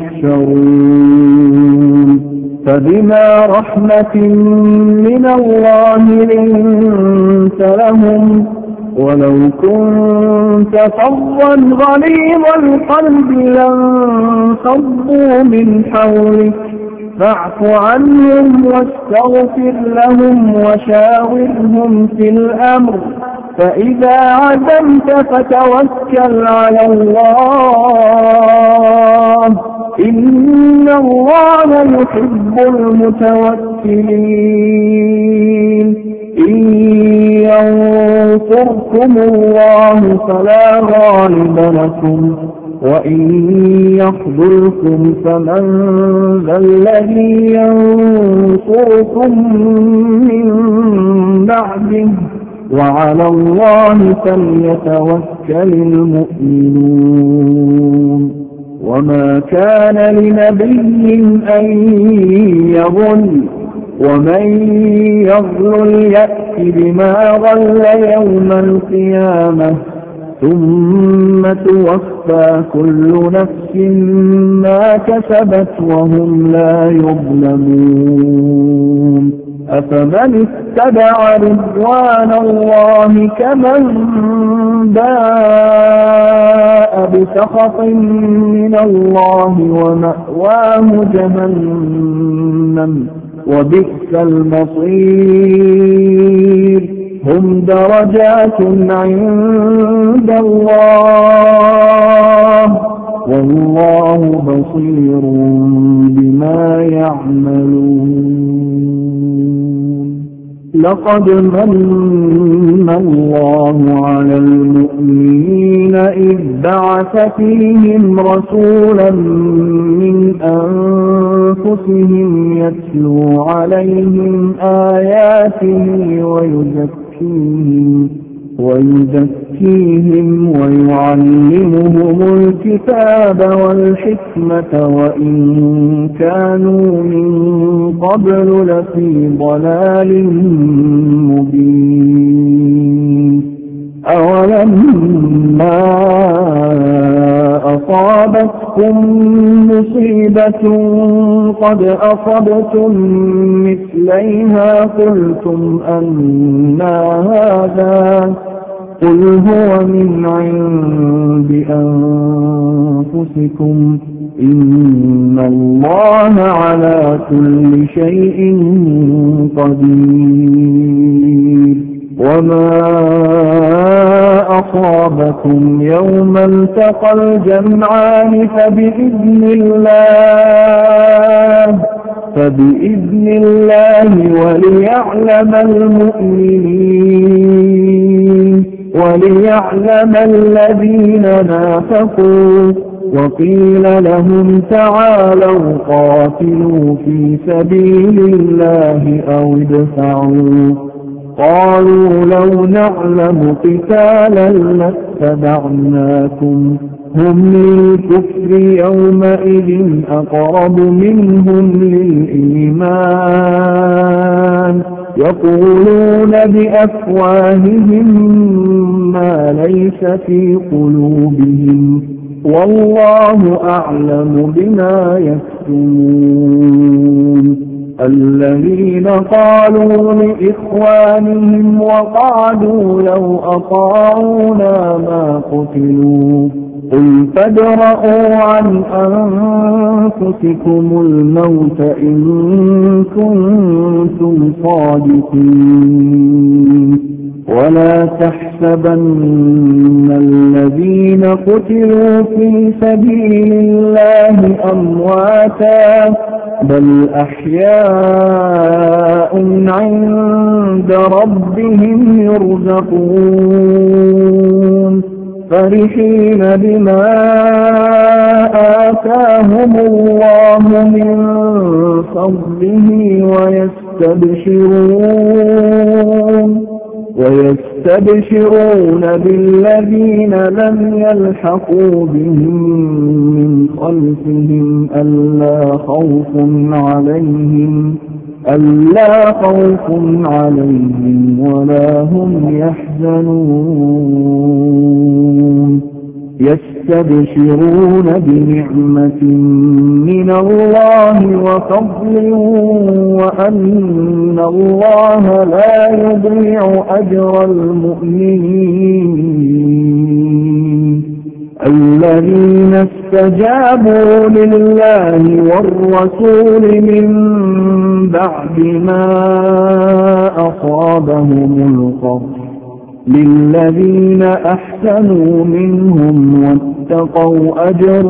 تحشرون فبما رحمة من الله لنت لهم ولو كنت فظا غليظ القلب لانفضوا من حولك فاعف عنهم واستغفر لهم وشاورهم في الأمر فإذا عزمت فتوكل على الله إن الله يحب المتوكلين إن ينصركم الله فلا غالب لكم وإن يخذلكم فمن ذا الذي ينصركم من بعده وعلى الله فليتوكل المؤمنون وما كان لنبي أن يغل ومن يغل يأت بما غل يوم القيامة ثم توفى كل نفس ما كسبت وهم لا يظلمون أفمن اتبع رضوان الله كمن باء بسخط من الله ومأواه جهنم وبئس المصير هم درجات عند الله والله بصير بما يعملون لقد من الله على المؤمنين إذ بعث فيهم رسولا من أنفسهم يتلو عليهم آياته ويزكيهم ويزكيهم ويعلمهم الكتاب والحكمة وإن كانوا من قبل لفي ضلال مبين أولما أصابتكم مصيبة قد أصبتم مثليها قلتم أنى هذا قل هو من عند أنفسكم إن الله على كل شيء قدير وما أصابكم يوم التقى الجمعان فبإذن الله فبإذن الله وليعلم المؤمنين وليعلم الذين نافقوا وقيل لهم تعالوا قاتلوا في سبيل الله أو ادفعوا قالوا لو نعلم قتالا لاتبعناكم هم للكفر يومئذ أقرب منهم للإيمان يقولون بأفواههم ما ليس في قلوبهم والله أعلم بما يكتمون الذين قالوا لإخوانهم وقعدوا لو أطاعونا ما قتلوا قل فادرءوا عن أنفسكم الموت إن كنتم صادقين ولا تحسبن الذين قتلوا في سبيل الله أمواتا بل أحياء عند ربهم يرزقون فرحين بما آتاهم الله من فضله ويستبشرون ويستبشرون بالذين لم يلحقوا بهم من خلفهم ألا خوف عليهم ألا خوف عليهم ولا هم يحزنون يستبشرون بنعمة من الله وفضل وأن الله لا يضيع أجر المؤمنين الذين استجابوا لله والرسول من بعد ما أصابهم القرح للذين أحسنوا منهم واتقوا أجر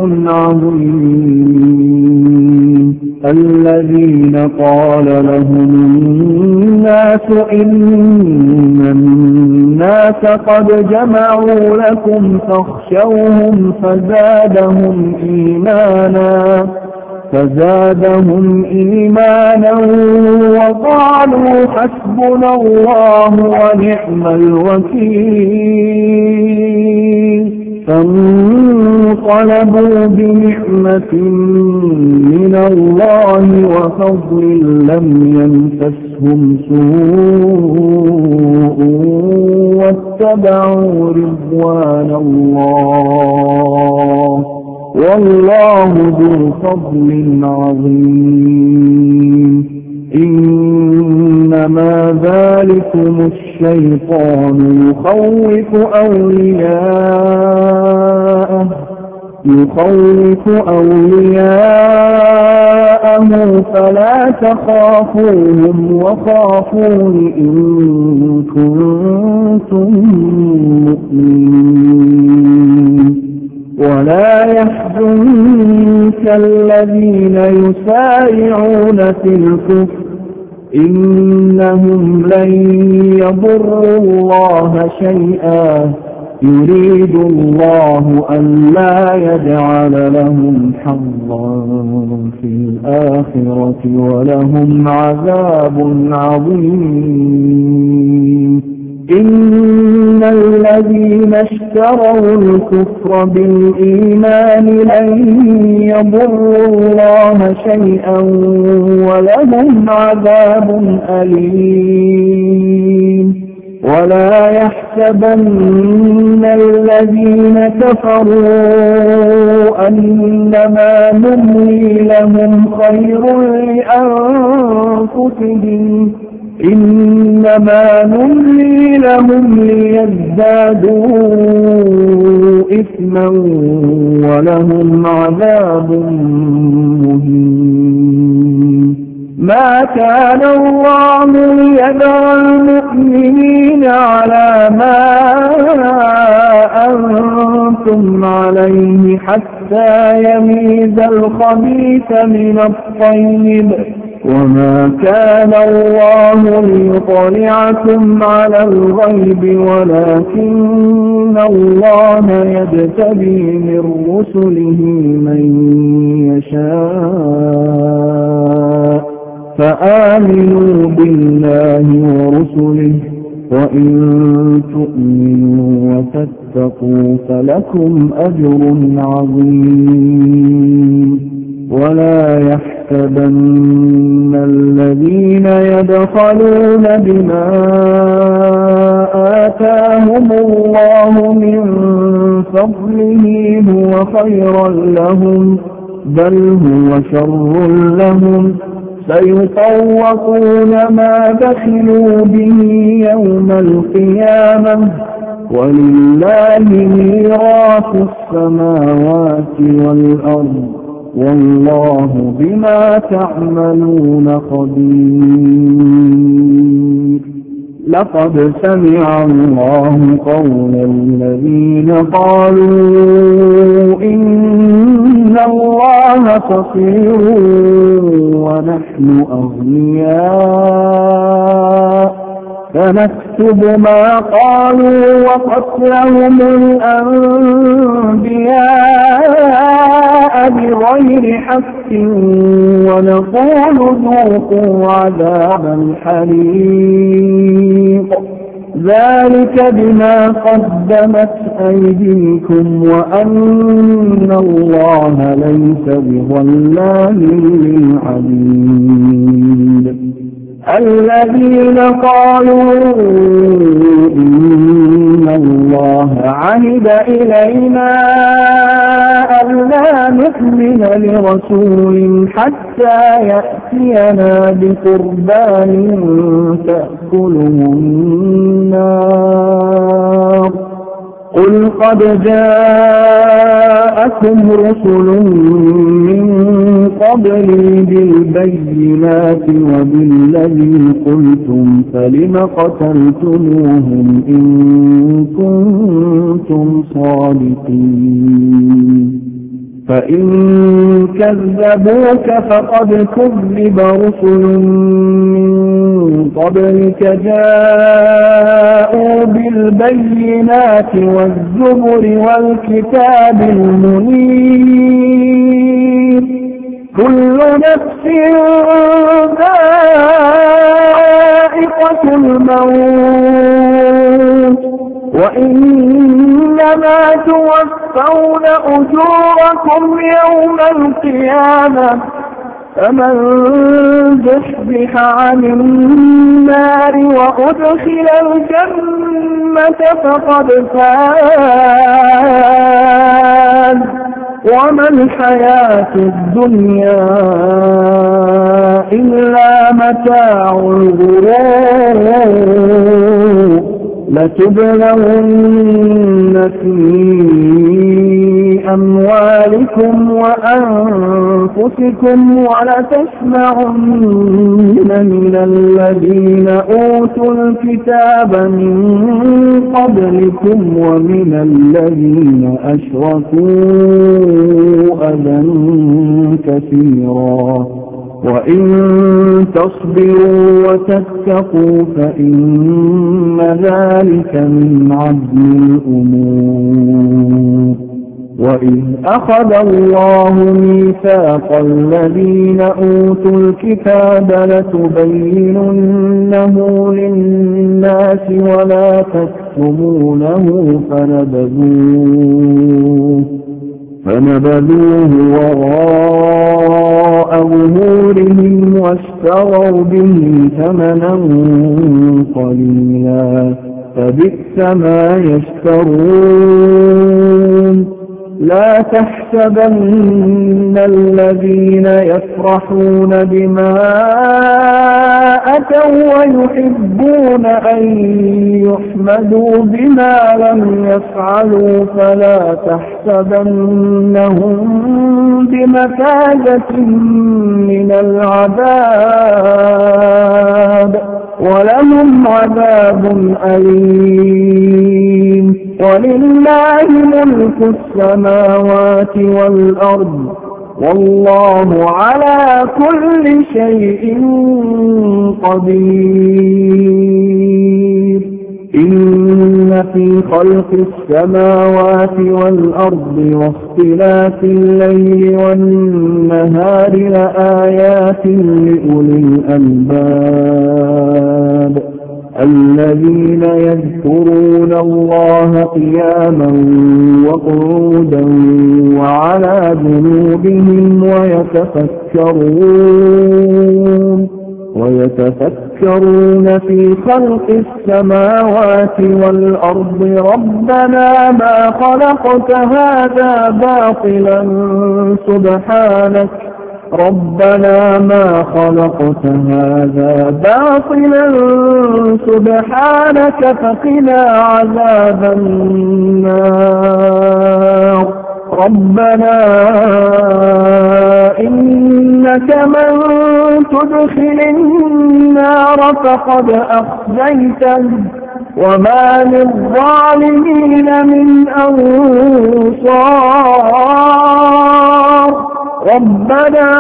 عظيم الذين قال لهم الناس إن الناس قد جمعوا لكم فاخشوهم فزادهم إيمانا فزادهم إيمانا وقالوا حسبنا الله ونعم الوكيل فانقلبوا بنعمة من الله وفضل لم يمسسهم سوء واتبعوا رضوان الله والله ذو فضل عظيم إن الشيطان يخوف أولياءه يخوف أولياءه فلا تخافوهم وخافون إن كنتم مؤمنين ولا يحزنك الذين يسارعون في الكفر إنهم لن يضروا الله شيئا يريد الله ألا يجعل لهم حظا في الآخرة ولهم عذاب عظيم إن الذين اشتروا الكفر بالإيمان لن يضروا الله شيئا ولهم عذاب أليم ولا يحسبن الذين كفروا أنما نملي لهم خير لأنفسهم إنما نملي لهم ليزدادوا إثما ولهم عذاب مهين ما كان الله ليذر المؤمنين على ما أنتم عليه حتى يميز الخبيث من الطيب وما كان الله ليطلعكم على الغيب ولكن الله يجتبي من رسله من يشاء فآمنوا بالله ورسله وإن تؤمنوا وتتقوا فلكم أجر عظيم ولا يحسبن الذين يبخلون بما آتاهم الله من فضله هو خيرا لهم بل هو شر لهم سيطوقون ما بخلوا به يوم القيامة ولله ميراث السماوات والأرض والله بما تعملون خبير لقد سمع الله قول الذين قالوا إن الله فقير ونحن أغنياء فنكتب ما قالوا وقتلهم الأنبياء بغير حق ونقول ذوقوا عذاب الحريق ذلك بما قدمت أيديكم وأن الله ليس بظلام للعبيد الذين قالوا إن الله عهد إلينا ألا نؤمن لرسول حتى يأتينا بقربان تأكله النار قل قد جاءكم رسل من قبلي بالبينات وبالذي قلتم فلم قتلتموهم إن كنتم صادقين فإن كذبوك فقد كذب رسل من قبلك جاءوا بالبينات والزبر والكتاب المنير كل نفس ذائقة الموت وإنما توفون أجوركم يوم القيامة فمن زحزح عن النار وأدخل الجنة فقد فاز وما الحياة الدنيا إلا متاع الغرور لتبلغن في أموالكم وأنفسكم ولتسمعن من الذين أوتوا الكتاب من قبلكم ومن الذين أشركوا أذى كثيرا وإن تصبروا وتتقوا فإن ذلك من عزم الأمور وإذ أخذ الله ميثاق الذين أوتوا الكتاب لتبيننه للناس ولا تكتمونه فنبذوه فنبذوه وراء ظهورهم واشتروا به ثمنا قليلا فبئس ما يشترون لا تحسبن الذين يفرحون بما أتوا ويحبون أن يحمدوا بما لم يفعلوا فلا تحسبنهم بمفازة من العذاب ولهم عذاب أليم ولله ملك السماوات والأرض والله على كل شيء قدير إن في خلق السماوات والأرض واختلاف الليل والنهار لآيات لأولي الألباب الذين يذكرون الله قياما وقعودا وعلى جنوبهم ويتفكرون ويتفكرون في خلق السماوات والأرض ربنا ما خلقت هذا باطلا سبحانك ربنا ما خلقت هذا باطلا سبحانك فقنا عذاب النار ربنا إنك من تدخل النار فقد أخزيته وما للظالمين من أنصار ربنا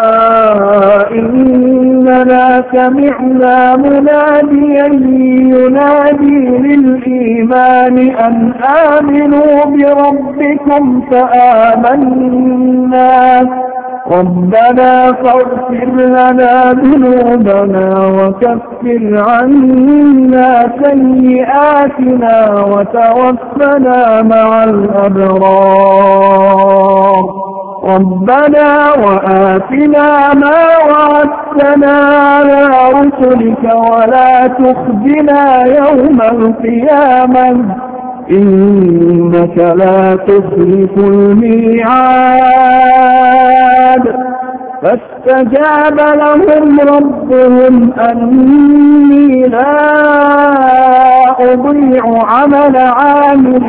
إننا سمعنا مناديا ينادي للإيمان أن آمنوا بربكم فآمنا ربنا فاغفر لنا ذنوبنا وكفر عنا سيئاتنا وتوفنا مع الأبرار ربنا وآتنا ما وعدتنا على رسلك ولا تخزنا يوم القيامة إنك لا تخلف الميعاد فاستجاب لهم ربهم أني لا أضيع عمل عامل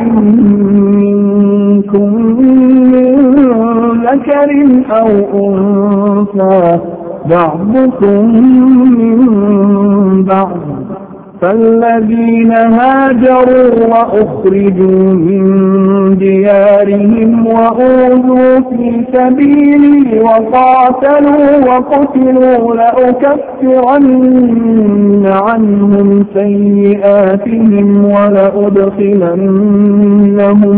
منكم من ذكر أو أنثى بعضكم من بعض فالذين هاجروا وأخرجوا من ديارهم وأوذوا في سبيلي وقاتلوا وقتلوا لأكفرن عنهم سيئاتهم ولأدخلنهم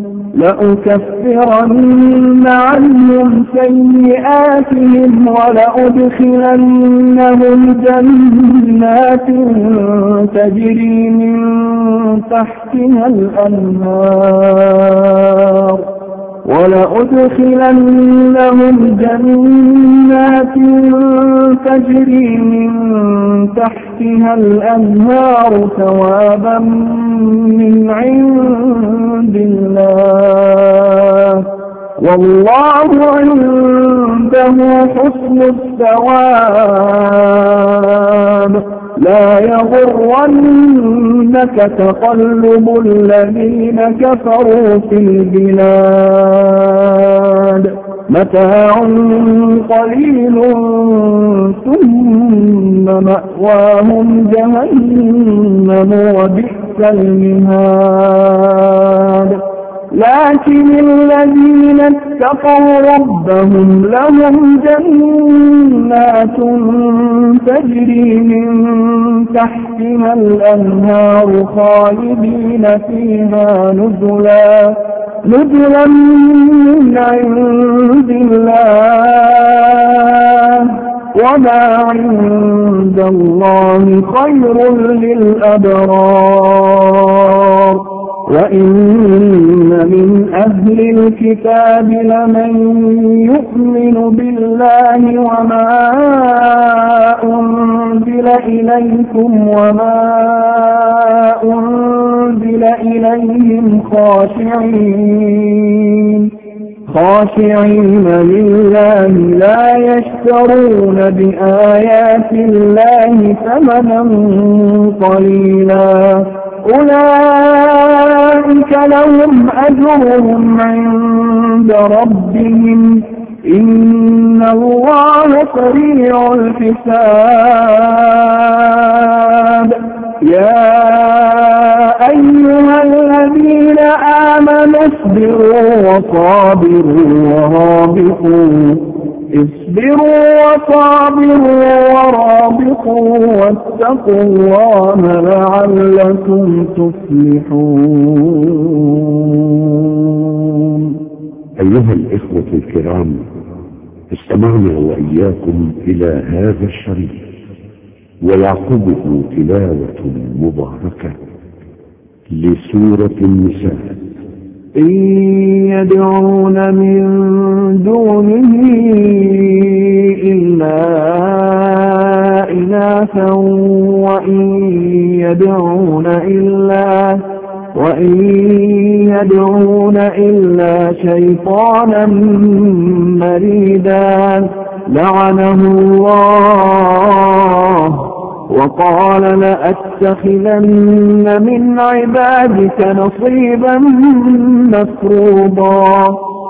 لأكفرن عنهم سيئاتهم ولأدخلنهم جنات تجري من تحتها الأنهار ولأدخلنهم جنات تجري من تحتها الأنهار ثوابا من عند الله والله عنده حسن الثواب لا يغرنك تقلب الذين كفروا في البلاد متاع قليل ثم مأواهم جهنم وبئس المهاد لكن الذين اتقوا ربهم لهم جنات تجري من تحتها الأنهار خالدين فيها نزلا نزلا من عند الله وما عند الله خير للأبرار وإن من أهل الكتاب لمن يؤمن بالله وما أنزل إليكم وما أنزل إليهم خاشعين خاشعين لله لا يشترون بآيات الله ثمنا قليلا أولئك لهم أجرهم عند ربهم إن الله سريع الحساب يا أيها الذين آمنوا اصبروا وصابروا ورابطوا اصبروا وصابروا ورابطوا واتقوا الله لعلكم تفلحون. أيها الإخوة الكرام، استمعنا وإياكم إلى هذا الشريط ويعقبه تلاوة مباركة لسورة النساء. إن يدعون من دونه إلا إناثا وإن يدعون إلا وإن يدعون إلا شيطانا مريدا لعنه الله وقال لأتخذن من عبادك نصيبا مفروضا